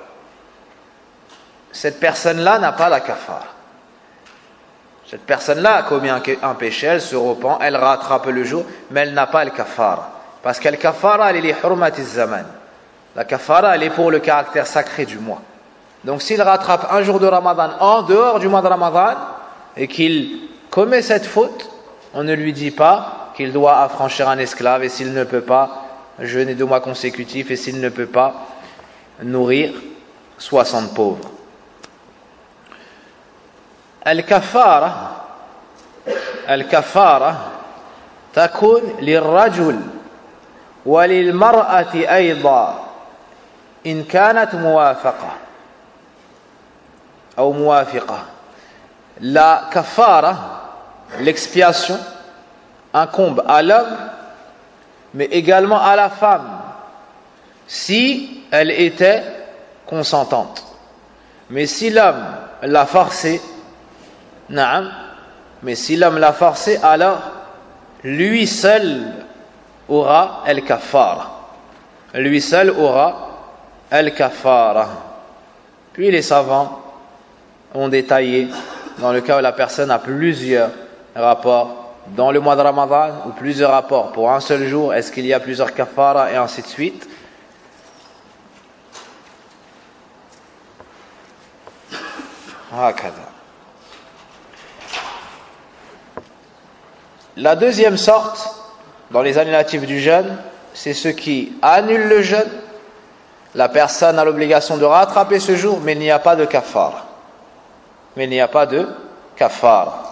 cette personne-là n'a pas la kafara. Cette personne-là a commis un, un péché, elle se repent, elle rattrape le jour, mais elle n'a pas le kafara. Parce que le kafara, elle est les hurmati zaman. La kafara, elle est pour le caractère sacré du mois. Donc s'il rattrape un jour de Ramadan en dehors du mois de Ramadan et qu'il commet cette faute, on ne lui dit pas qu'il doit affranchir un esclave et s'il ne peut pas jeûner deux mois consécutifs et s'il ne peut pas nourrir soixante pauvres. Al-kafara Al-kafara takun lirrajul wa lilmar'ati ayda in kanat muwafaqa. Ou muwafiqa. La kafara, l'expiation, incombe à l'homme, mais également à la femme, si elle était consentante. Mais si l'homme l'a forcé, naam, mais si l'homme l'a forcé, alors lui seul aura al-kafara. Lui seul aura al-kafara. Puis les savants ont détaillé dans le cas où la personne a plusieurs rapports dans le mois de Ramadan ou plusieurs rapports pour un seul jour, est-ce qu'il y a plusieurs kafara et ainsi de suite. La deuxième sorte dans les annulatifs du jeûne, c'est ceux qui annulent le jeûne. La personne a l'obligation de rattraper ce jour, mais il n'y a pas de kafara. Mais il n'y a pas de kafara.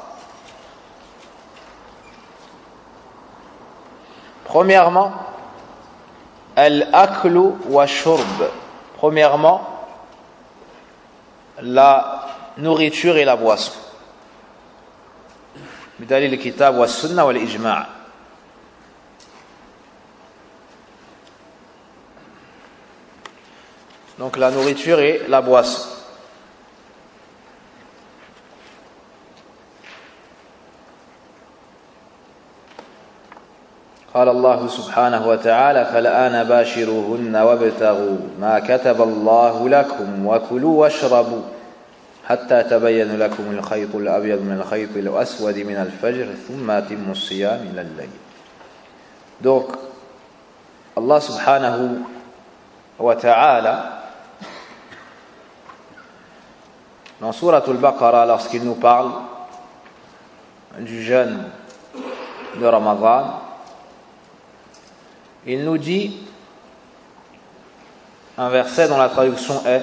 Premièrement, al-aklu wa shurb. Premièrement, la nourriture et la boisson. Bidalil al-kitab wa sunna wal ijma'. Donc la nourriture et la boisson. قال الله سبحانه وتعالى فالآن باشروهن وابتغوا ما كتب الله لكم وكلوا واشربوا حتى تبين لكم الخيط الأبيض من الخيط الأسود من الفجر ثم أتموا الصيام إلى الليل. Donc Allah subhanahu wa ta'ala dans Sourate al-Baqarah, lorsqu'il nous parle du jeûne de Ramadan, il nous dit un verset dont la traduction est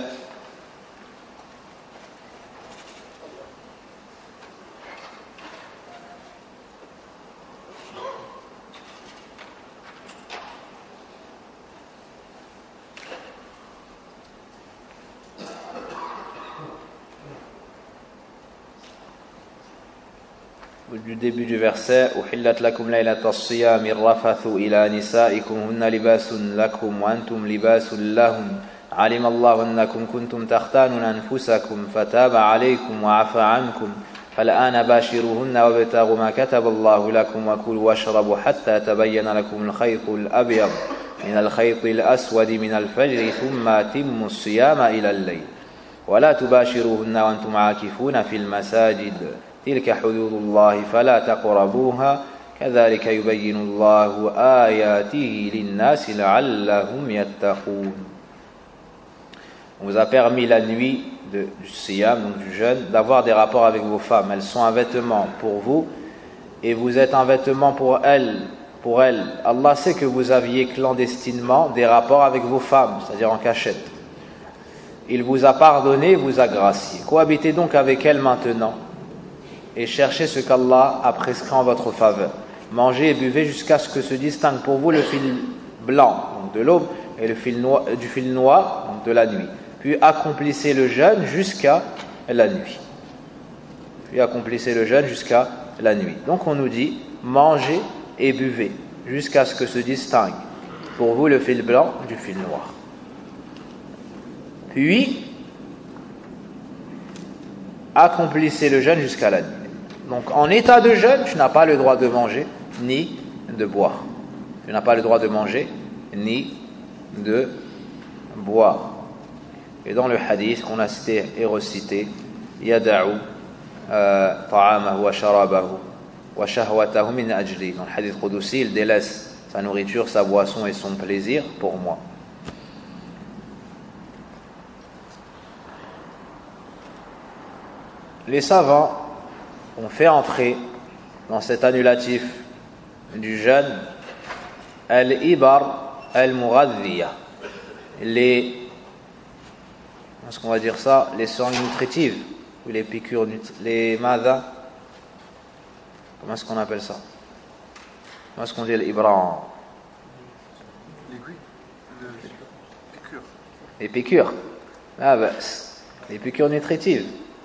du début du verset أحلت لكم ليلة الصيام الرفث إلى نسائكم هن لباس لكم وأنتم لباس لهم علم الله أنكم كنتم تختانون أنفسكم فتاب عليكم وعفى عنكم فالآن باشروهن وابتغوا ما كتب الله لكم وكلوا واشربوا حتى تبين لكم الخيط الأبيض من الخيط الأسود من الفجر ثم أتموا الصيام إلى الليل ولا تباشروهن وأنتم عاكفون في المساجد تلك حدود الله فلا تقربوها كذلك يبين الله آياته للناس لعلهم يتقون. On vous a permis la nuit de, du siyam, donc du jeûne, d'avoir des rapports avec vos femmes. Elles sont un vêtement pour vous et vous êtes un vêtement pour elles. Pour elles. Allah sait que vous aviez clandestinement des rapports avec vos femmes, c'est-à-dire en cachette. Il vous a pardonné, vous a gracié. Cohabitez donc avec elles maintenant et cherchez ce qu'Allah a prescrit en votre faveur. Mangez et buvez jusqu'à ce que se distingue pour vous le fil blanc, donc de l'aube, et le fil noir, du fil noir, donc de la nuit. Puis accomplissez le jeûne jusqu'à la nuit. Puis accomplissez le jeûne jusqu'à la nuit. Donc on nous dit, mangez et buvez jusqu'à ce que se distingue pour vous le fil blanc du fil noir. Puis accomplissez le jeûne jusqu'à la nuit. Donc en état de jeûne, tu n'as pas le droit de manger ni de boire. Tu n'as pas le droit de manger ni de boire. Et dans le hadith qu'on a cité et recité, yada'u ta'amahu wa sharabahu wa shahwatahu min ajli. Dans le hadith qudusi, il délaisse sa nourriture, sa boisson et son plaisir pour moi. Les savants ont fait entrer dans cet annulatif du jeûne al-ibar al-mughadhiya, les, est-ce qu'on va dire ça, les seringues nutritives ou les piqûres, les madha, comment est-ce qu'on appelle ça, comment est-ce qu'on dit l'ibra en... les piqûres, ah ben, les piqûres nutritives.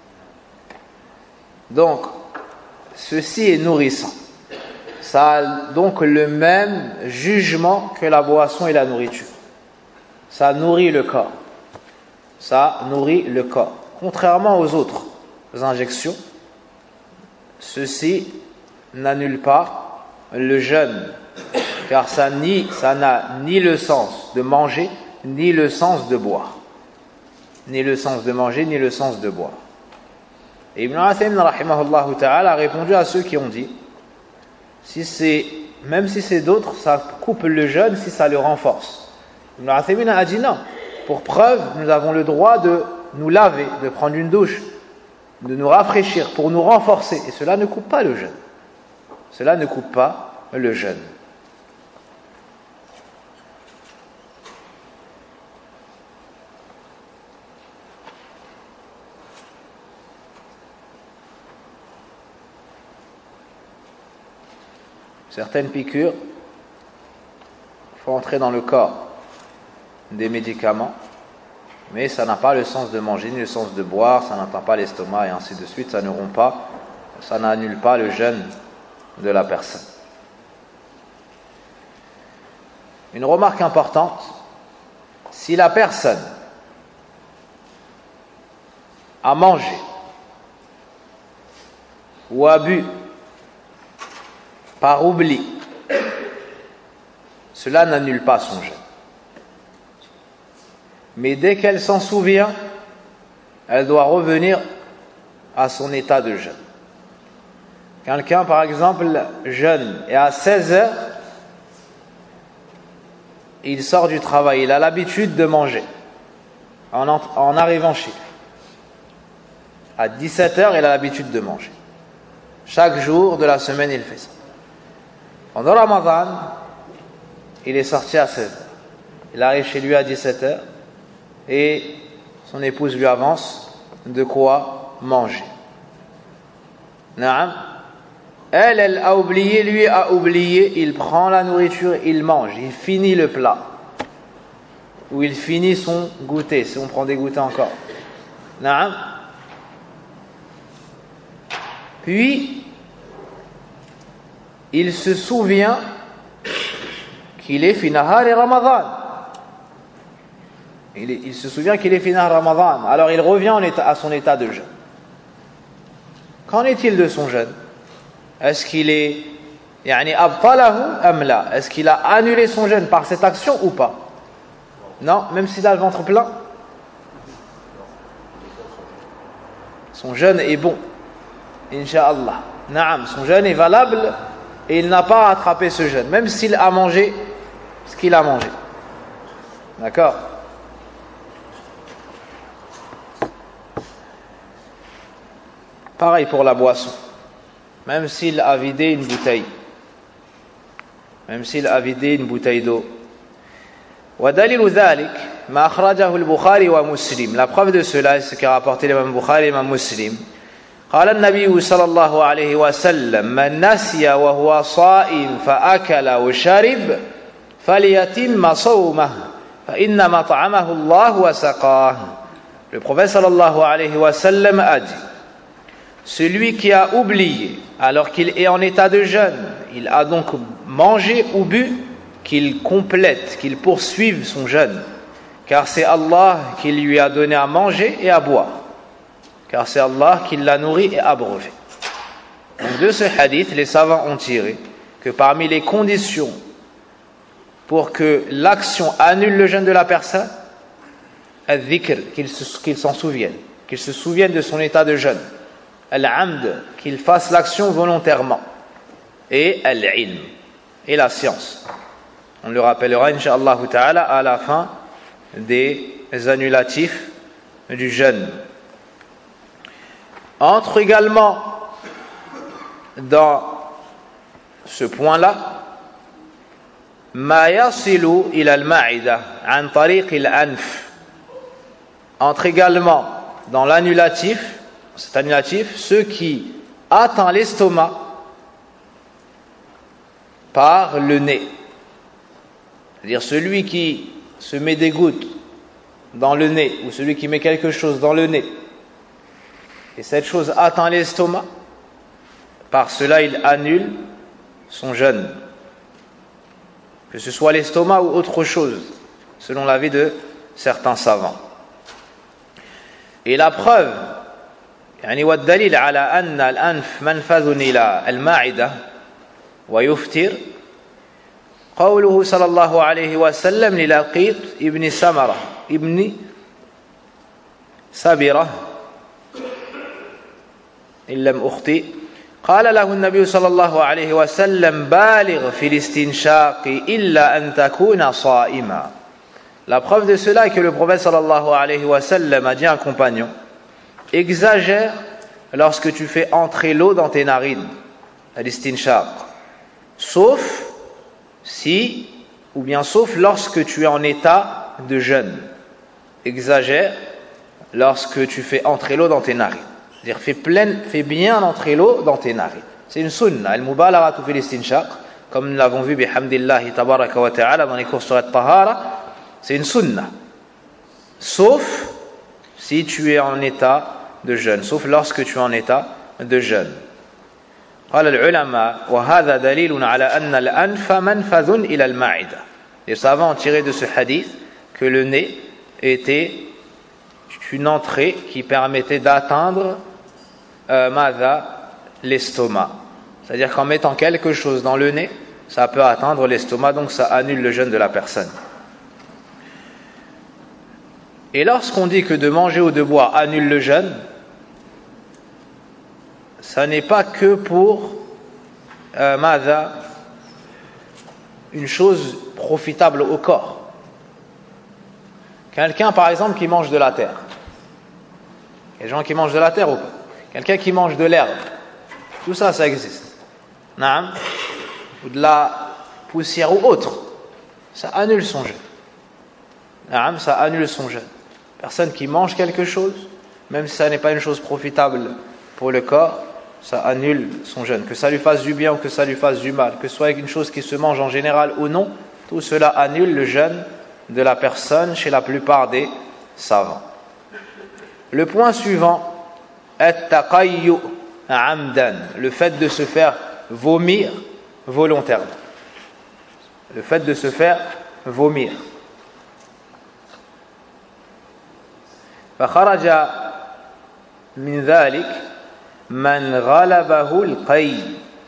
Donc ceci est nourrissant, ça a donc le même jugement que la boisson et la nourriture. Ça nourrit le corps, ça nourrit le corps. Contrairement aux autres injections, ceci n'annule pas le jeûne, car ça, ni, ça n'a ni le sens de manger, ni le sens de boire. Ni le sens de manger, ni le sens de boire. Et Ibn Uthaymin rahimahullah ta'ala a répondu à ceux qui ont dit, si c'est, même si c'est d'autres, ça coupe le jeûne si ça le renforce. Ibn Uthaymin a dit non. Pour preuve, nous avons le droit de nous laver, de prendre une douche, de nous rafraîchir pour nous renforcer. Et cela ne coupe pas le jeûne. Cela ne coupe pas le jeûne. Certaines piqûres font entrer dans le corps des médicaments, mais ça n'a pas le sens de manger ni le sens de boire, ça n'atteint pas l'estomac et ainsi de suite, ça ne rompt pas, ça n'annule pas le jeûne de la personne. Une remarque importante, si la personne a mangé ou a bu par oubli, cela n'annule pas son jeûne. Mais dès qu'elle s'en souvient, elle doit revenir à son état de jeûne. Quelqu'un, par exemple, jeûne et à seize heures, il sort du travail, il a l'habitude de manger en, en arrivant chez lui. À dix-sept heures, il a l'habitude de manger. Chaque jour de la semaine, il fait ça. Pendant Ramadan, il est sorti à seize heures. Il arrive chez lui à dix-sept heures et son épouse lui avance de quoi manger. Naam. Elle, elle a oublié, lui a oublié, il prend la nourriture, il mange, il finit le plat. Ou il finit son goûter, si on prend des goûters encore. Naam. Puis, il se souvient qu'il est fi nahar Ramadan. Il, est, il se souvient qu'il est fi nahar Ramadan. Alors il revient en état, à son état de jeûne. Qu'en est-il de son jeûne? Est-ce qu'il est yani abtalahu am la? Est-ce qu'il a annulé son jeûne par cette action ou pas? Non, même s'il a le ventre plein. Son jeûne est bon. Inch'Allah. Naam, son jeûne est valable et il n'a pas rattrapé ce jeûne, même s'il a mangé ce qu'il a mangé. D'accord? Pareil pour la boisson. Même s'il a vidé une bouteille, même s'il a vidé une bouteille d'eau. وَدَلِيلُ ذَلِكَ مَا أَخْرَجَهُ الْبُخَارِي وَمُسْلِمٌ. La preuve de cela, c'est ce qu'a rapporté l'imam Bukhari et l'imam Muslim. قال النبي صلى الله عليه وسلم من نسي وهو صائم فأكل وشرب فليتم صومه فإنما طعمه الله وسقاه. Le prophète sallallahu alayhi wa sallam a dit: celui qui a oublié alors qu'il est en état de jeûne, il a donc mangé ou bu, qu'il complète, qu'il poursuive son jeûne, car c'est Allah qui lui a donné à manger et à boire, car c'est Allah qui l'a nourri et abreuvé. Donc de ce hadith, les savants ont tiré que parmi les conditions pour que l'action annule le jeûne de la personne, al-dhikr, qu'il, qu'il s'en souvienne, qu'il se souvienne de son état de jeûne, al-amd, qu'il fasse l'action volontairement, et al-ilm, et la science. On le rappellera, incha'Allah ta'ala, à la fin des annulatifs du jeûne. Entre également dans ce point-là ma yasilu ila al-ma'ida an tariq al-anf. Entre également dans l'annulatif, cet annulatif, ce qui atteint l'estomac par le nez. C'est-à-dire celui qui se met des gouttes dans le nez, ou celui qui met quelque chose dans le nez, et cette chose atteint l'estomac, par cela il annule son jeûne, que ce soit l'estomac ou autre chose, selon l'avis de certains savants. Et la preuve, يعني والدليل على أن الأنف منفذ إلى المعدة ويفطر قوله صلى الله عليه وسلم للقيط ابن سمرة ابن سبرة إن لم أخطئ قال له النبي صلى الله عليه وسلم بالغ في الاستنشاق إلا أن تكون صائما. La preuve de cela est que le prophète sallallahu alayhi wa sallam a dit à un compagnon: exagère lorsque tu fais entrer l'eau dans tes narines, al-istinshaq, sauf si, ou bien sauf lorsque tu es en état de jeûne. Exagère lorsque tu fais entrer l'eau dans tes narines. C'est-à-dire, fais, pleine, fais bien entrer l'eau dans tes narines. C'est une sunna, al-mubalagha fi al-istinshaq, comme nous l'avons vu, bihamdillahi tabaraka wa ta'ala, dans les cours sur al-tahara. C'est une sunna, sauf si tu es en état de jeûne, sauf lorsque tu es en état de jeûne. قال العلماء وهذا دليل على أن الأنف منفذ إلى المعدة. Les savants ont tiré de ce hadith que le nez était une entrée qui permettait d'atteindre euh, ماذا l'estomac. C'est-à-dire qu'en mettant quelque chose dans le nez, ça peut atteindre l'estomac, donc ça annule le jeûne de la personne. Et lorsqu'on dit que de manger ou de boire annule le jeûne, ça n'est pas que pour euh, ماذا, une chose profitable au corps. Quelqu'un par exemple qui mange de la terre. Il y a des gens qui mangent de la terre ou pas? Quelqu'un qui mange de l'herbe. Tout ça, ça existe. Naam. Ou de la poussière ou autre. Ça annule son jeûne. Naam, ça annule son jeûne. Personne qui mange quelque chose, même si ça n'est pas une chose profitable pour le corps, ça annule son jeûne. Que ça lui fasse du bien ou que ça lui fasse du mal, que ce soit une chose qui se mange en général ou non, tout cela annule le jeûne de la personne chez la plupart des savants. Le point suivant, at-taqayyu amdan, le fait de se faire vomir volontairement. Le fait de se faire vomir. فخرج من ذلك من غلبه القي.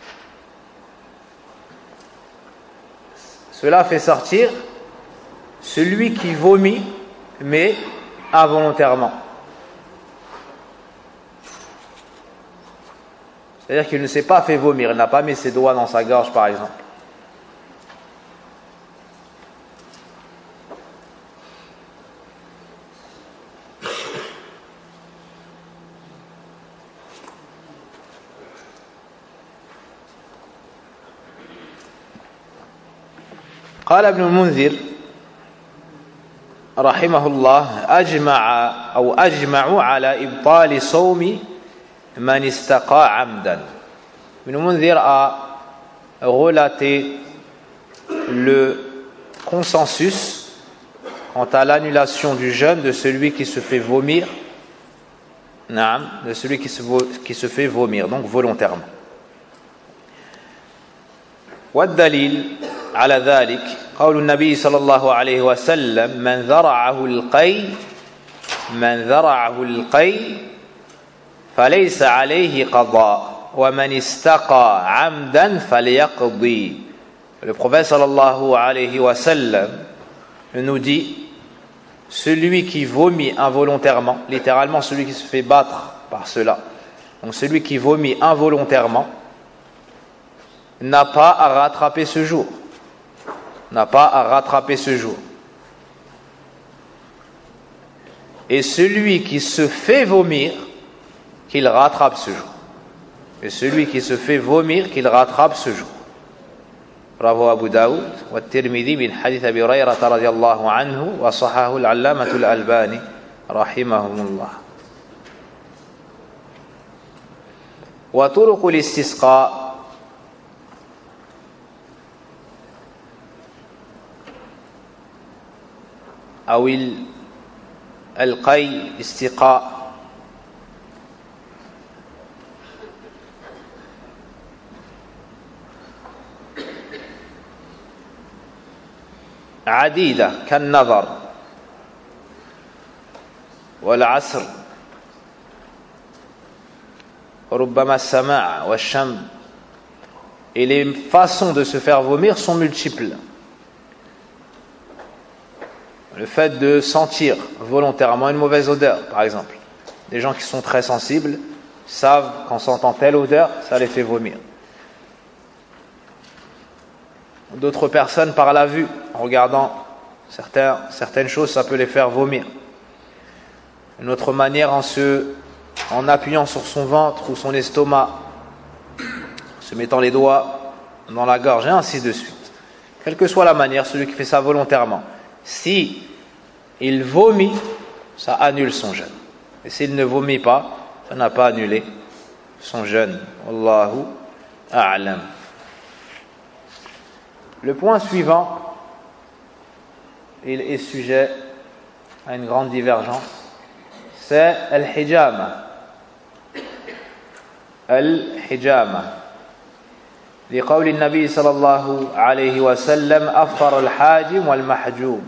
Cela fait sortir celui qui vomit mais involontairement. C'est-à-dire qu'il ne s'est pas fait vomir, il n'a pas mis ses doigts dans sa gorge par exemple. قال ابن المنذر رحمه الله أجمع أو أجمع على إبطال صوم من استقى عمدا. Ibn Munzir a relaté le consensus quant à l'annulation du jeûne de celui qui se fait vomir, de celui qui se, qui se fait vomir, donc volontairement. والدليل على ذلك قول النبي صلى الله عليه وسلم من ذرعه القي من ذرعه القي فليس عليه قضاء ومن استقى عمدا فليقضي. Le prophète sallallahu alayhi wa sallam nous dit celui qui vomit involontairement, littéralement celui qui se fait battre par cela, donc celui qui vomit involontairement n'a pas à rattraper ce jour. N'a pas à rattraper ce jour. Et celui qui se fait vomir, qu'il rattrape ce jour. Et celui qui se fait vomir, qu'il rattrape ce jour. رواه أبو داود والترمذي من حديث أبي هريرة رضي الله عنه وصححه العلامة الألباني رحمهم الله. وطرق الاستسقاء أو القي استقاء عديدة كالنظر والعسر وربما السماع والشم. Et les façons de se faire vomir sont multiples. Le fait de sentir volontairement une mauvaise odeur, par exemple. Des gens qui sont très sensibles savent qu'en sentant telle odeur, ça les fait vomir. D'autres personnes par la vue, en regardant certains, certaines choses, ça peut les faire vomir. Une autre manière, en, se, en appuyant sur son ventre ou son estomac, se mettant les doigts dans la gorge, et ainsi de suite. Quelle que soit la manière, celui qui fait ça volontairement, si il vomit, ça annule son jeûne. Et s'il ne vomit pas, ça n'a pas annulé son jeûne. Wallahu a'lam. Le point suivant, il est sujet à une grande divergence, c'est al-hijama. Al-hijama. لقول النبي صلى الله عليه وسلم أفطر الحاجم والمحجوم.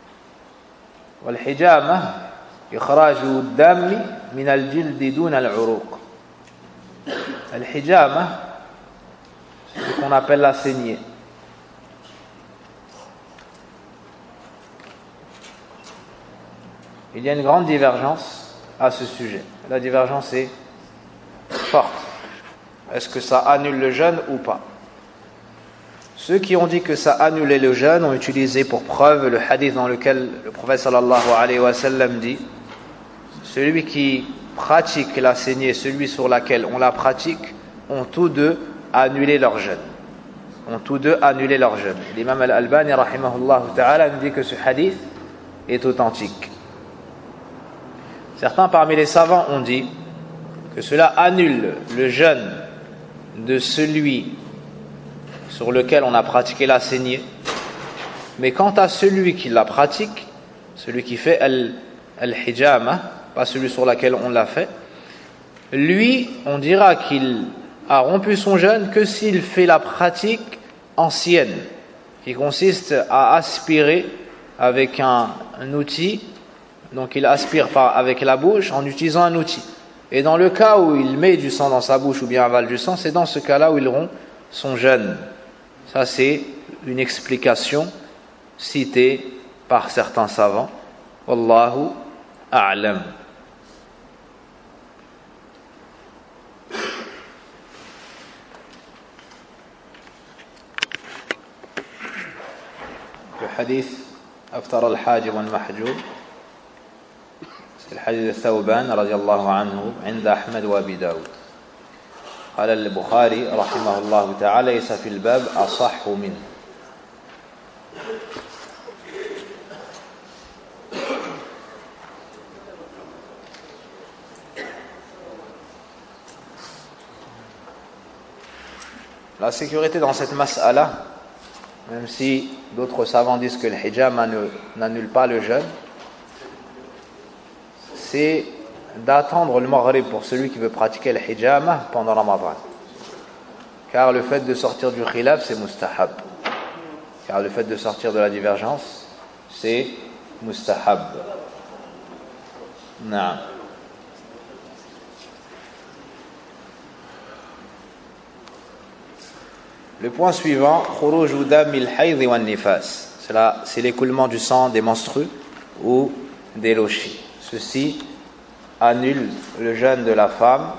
والحجامة إخراج الدم من الجلد دون العروق. الحجامة, c'est ce qu'on appelle la saignée. Il y a une grande divergence à ce sujet. La divergence est forte. Est-ce que ça annule le jeûne ou pas? Ceux qui ont dit que ça annulait le jeûne ont utilisé pour preuve le hadith dans lequel le prophète sallallahu alayhi wa sallam dit celui qui pratique la saignée, celui sur laquelle on la pratique, ont tous deux annulé leur jeûne. Ont tous deux annulé leur jeûne. L'imam al-Albani rahimahullah ta'ala nous dit que ce hadith est authentique. Certains parmi les savants ont dit que cela annule le jeûne de celui sur lequel on a pratiqué la saignée, mais quant à celui qui la pratique, celui qui fait al-hijama, pas celui sur lequel on l'a fait, lui, on dira qu'il a rompu son jeûne que s'il fait la pratique ancienne, qui consiste à aspirer avec un, un outil, donc il aspire par, avec la bouche en utilisant un outil. Et dans le cas où il met du sang dans sa bouche ou bien avale du sang, c'est dans ce cas-là où il rompt son jeûne. Ça, c'est une explication citée par certains savants. Wallahu a'lam. حديث أفطر الحاجب والمحجوب الحديث الثوبان رضي الله عنه عند أحمد وأبي داود. قال البخاري رحمه الله تعالى ليس في الباب أصح منه. La sécurité dans cette mas'ala, même si d'autres savants disent que le hijab n'annule pas le jeûne, c'est d'attendre le maghrib pour celui qui veut pratiquer le hijama pendant Ramadan. Car le fait de sortir du khilaf, c'est mustahab. Car le fait de sortir de la divergence, c'est mustahab. Naam. Le point suivant, khuruj damil hayd wan nifas. C'est l'écoulement du sang des menstrues ou des lochis. Ceci annule le jeûne de la femme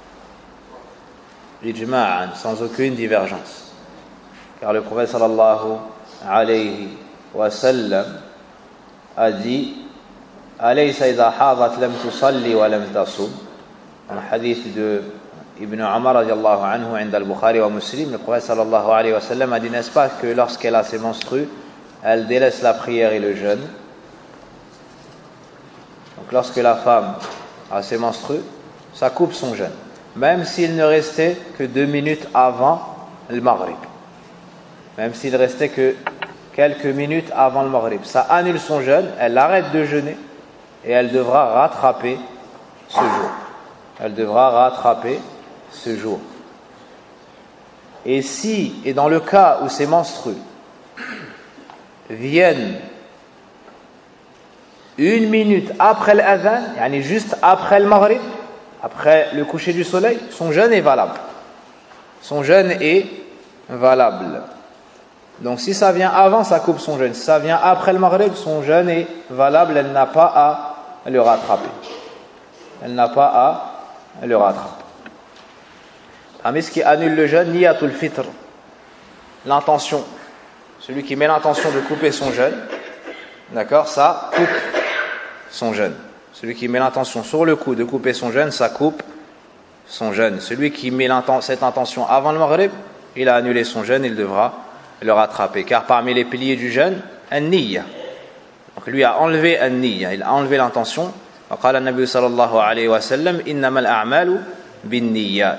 ijma'an, sans aucune divergence. Car le prophète sallallahu alayhi wa sallam a dit alaysa idha hadat lam tusalli wa lam tasum. Un hadith de Ibn Umar radiallahu anhu inda al-Bukhari wa Muslim, le prophète sallallahu alayhi wa sallam a dit, n'est-ce pas que lorsqu'elle a ses menstrues, elle délaisse la prière et le jeûne. Donc lorsque la femme a ses menstrues, ça coupe son jeûne, même s'il ne restait que deux minutes avant le maghrib, même s'il restait que quelques minutes avant le maghrib, ça annule son jeûne, elle arrête de jeûner et elle devra rattraper ce jour. Elle devra rattraper ce jour. Et si, et dans le cas où ces menstrues viennent une minute après l'adhan, yani juste après le maghrib, après le coucher du soleil, son jeûne est valable. Son jeûne est valable. Donc si ça vient avant, ça coupe son jeûne. Si ça vient après le maghrib, son jeûne est valable, elle n'a pas à le rattraper. Elle n'a pas à le rattraper. Parmi ce qui annule le jeûne, niyatul fitr, l'intention. Celui qui met l'intention de couper son jeûne, d'accord, ça coupe son jeûne. Celui qui met l'intention sur le coup de couper son jeûne, ça coupe son jeûne. Celui qui met cette intention avant le maghrib, il a annulé son jeûne, il devra le rattraper. Car parmi les piliers du jeûne, an-niyya. Donc lui a enlevé an-niyya, il a enlevé l'intention. وقال النبي صلى الله عليه وسلم إنما الأعمال بالنيات.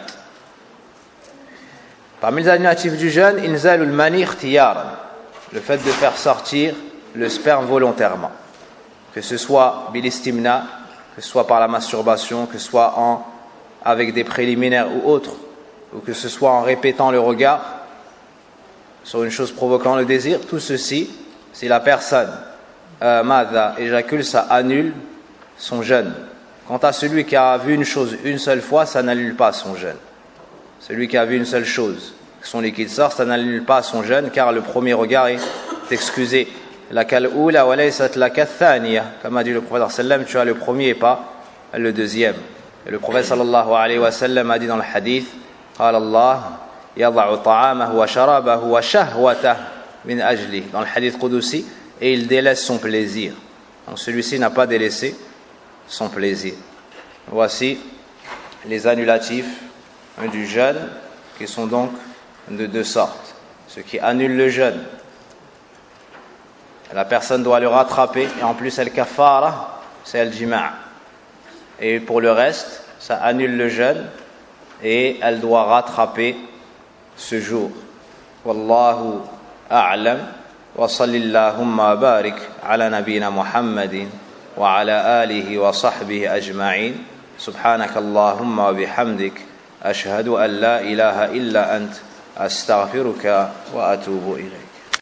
Parmi les annulatifs du jeûne, inzalul mani ikhtiyaran, le fait de faire sortir le sperme volontairement, que ce soit bilistimna, que ce soit par la masturbation, que ce soit en, avec des préliminaires ou autres, ou que ce soit en répétant le regard sur une chose provoquant le désir. Tout ceci, si la personne euh, madha éjacule, ça annule son jeûne. Quant à celui qui a vu une chose une seule fois, ça n'annule pas son jeûne. Celui qui a vu une seule chose, son liquide sort, ça n'annule pas son jeûne, car le premier regard est excusé. La kal'oula wa laysat la kathaniya, comme a dit le prophète sallam, tu as le premier et pas le deuxième. Et le prophète sallallahu alayhi wa sallam a dit dans le hadith, qala Allah yada'u ta'amahu wa sharabahu wa shahwatahu min ajli, dans le hadith qudusi, et il délaisse son plaisir. Donc celui-ci n'a pas délaissé son plaisir. Voici les annulatifs du jeûne, qui sont donc de deux sortes. Ce qui annule le jeûne, la personne doit le rattraper, et en plus elle kafara, c'est el jima'. Et pour le reste, ça annule le jeûne et elle doit rattraper ce jour. Wallahu a'lam, wa sallillahumma barik ala nabina Muhammadin wa ala alihi wa sahbihi ajma'in. Subhanakallahumma wa bihamdik, ashhadu an la ilaha illa ant, astaghfiruka wa atubu ilayk.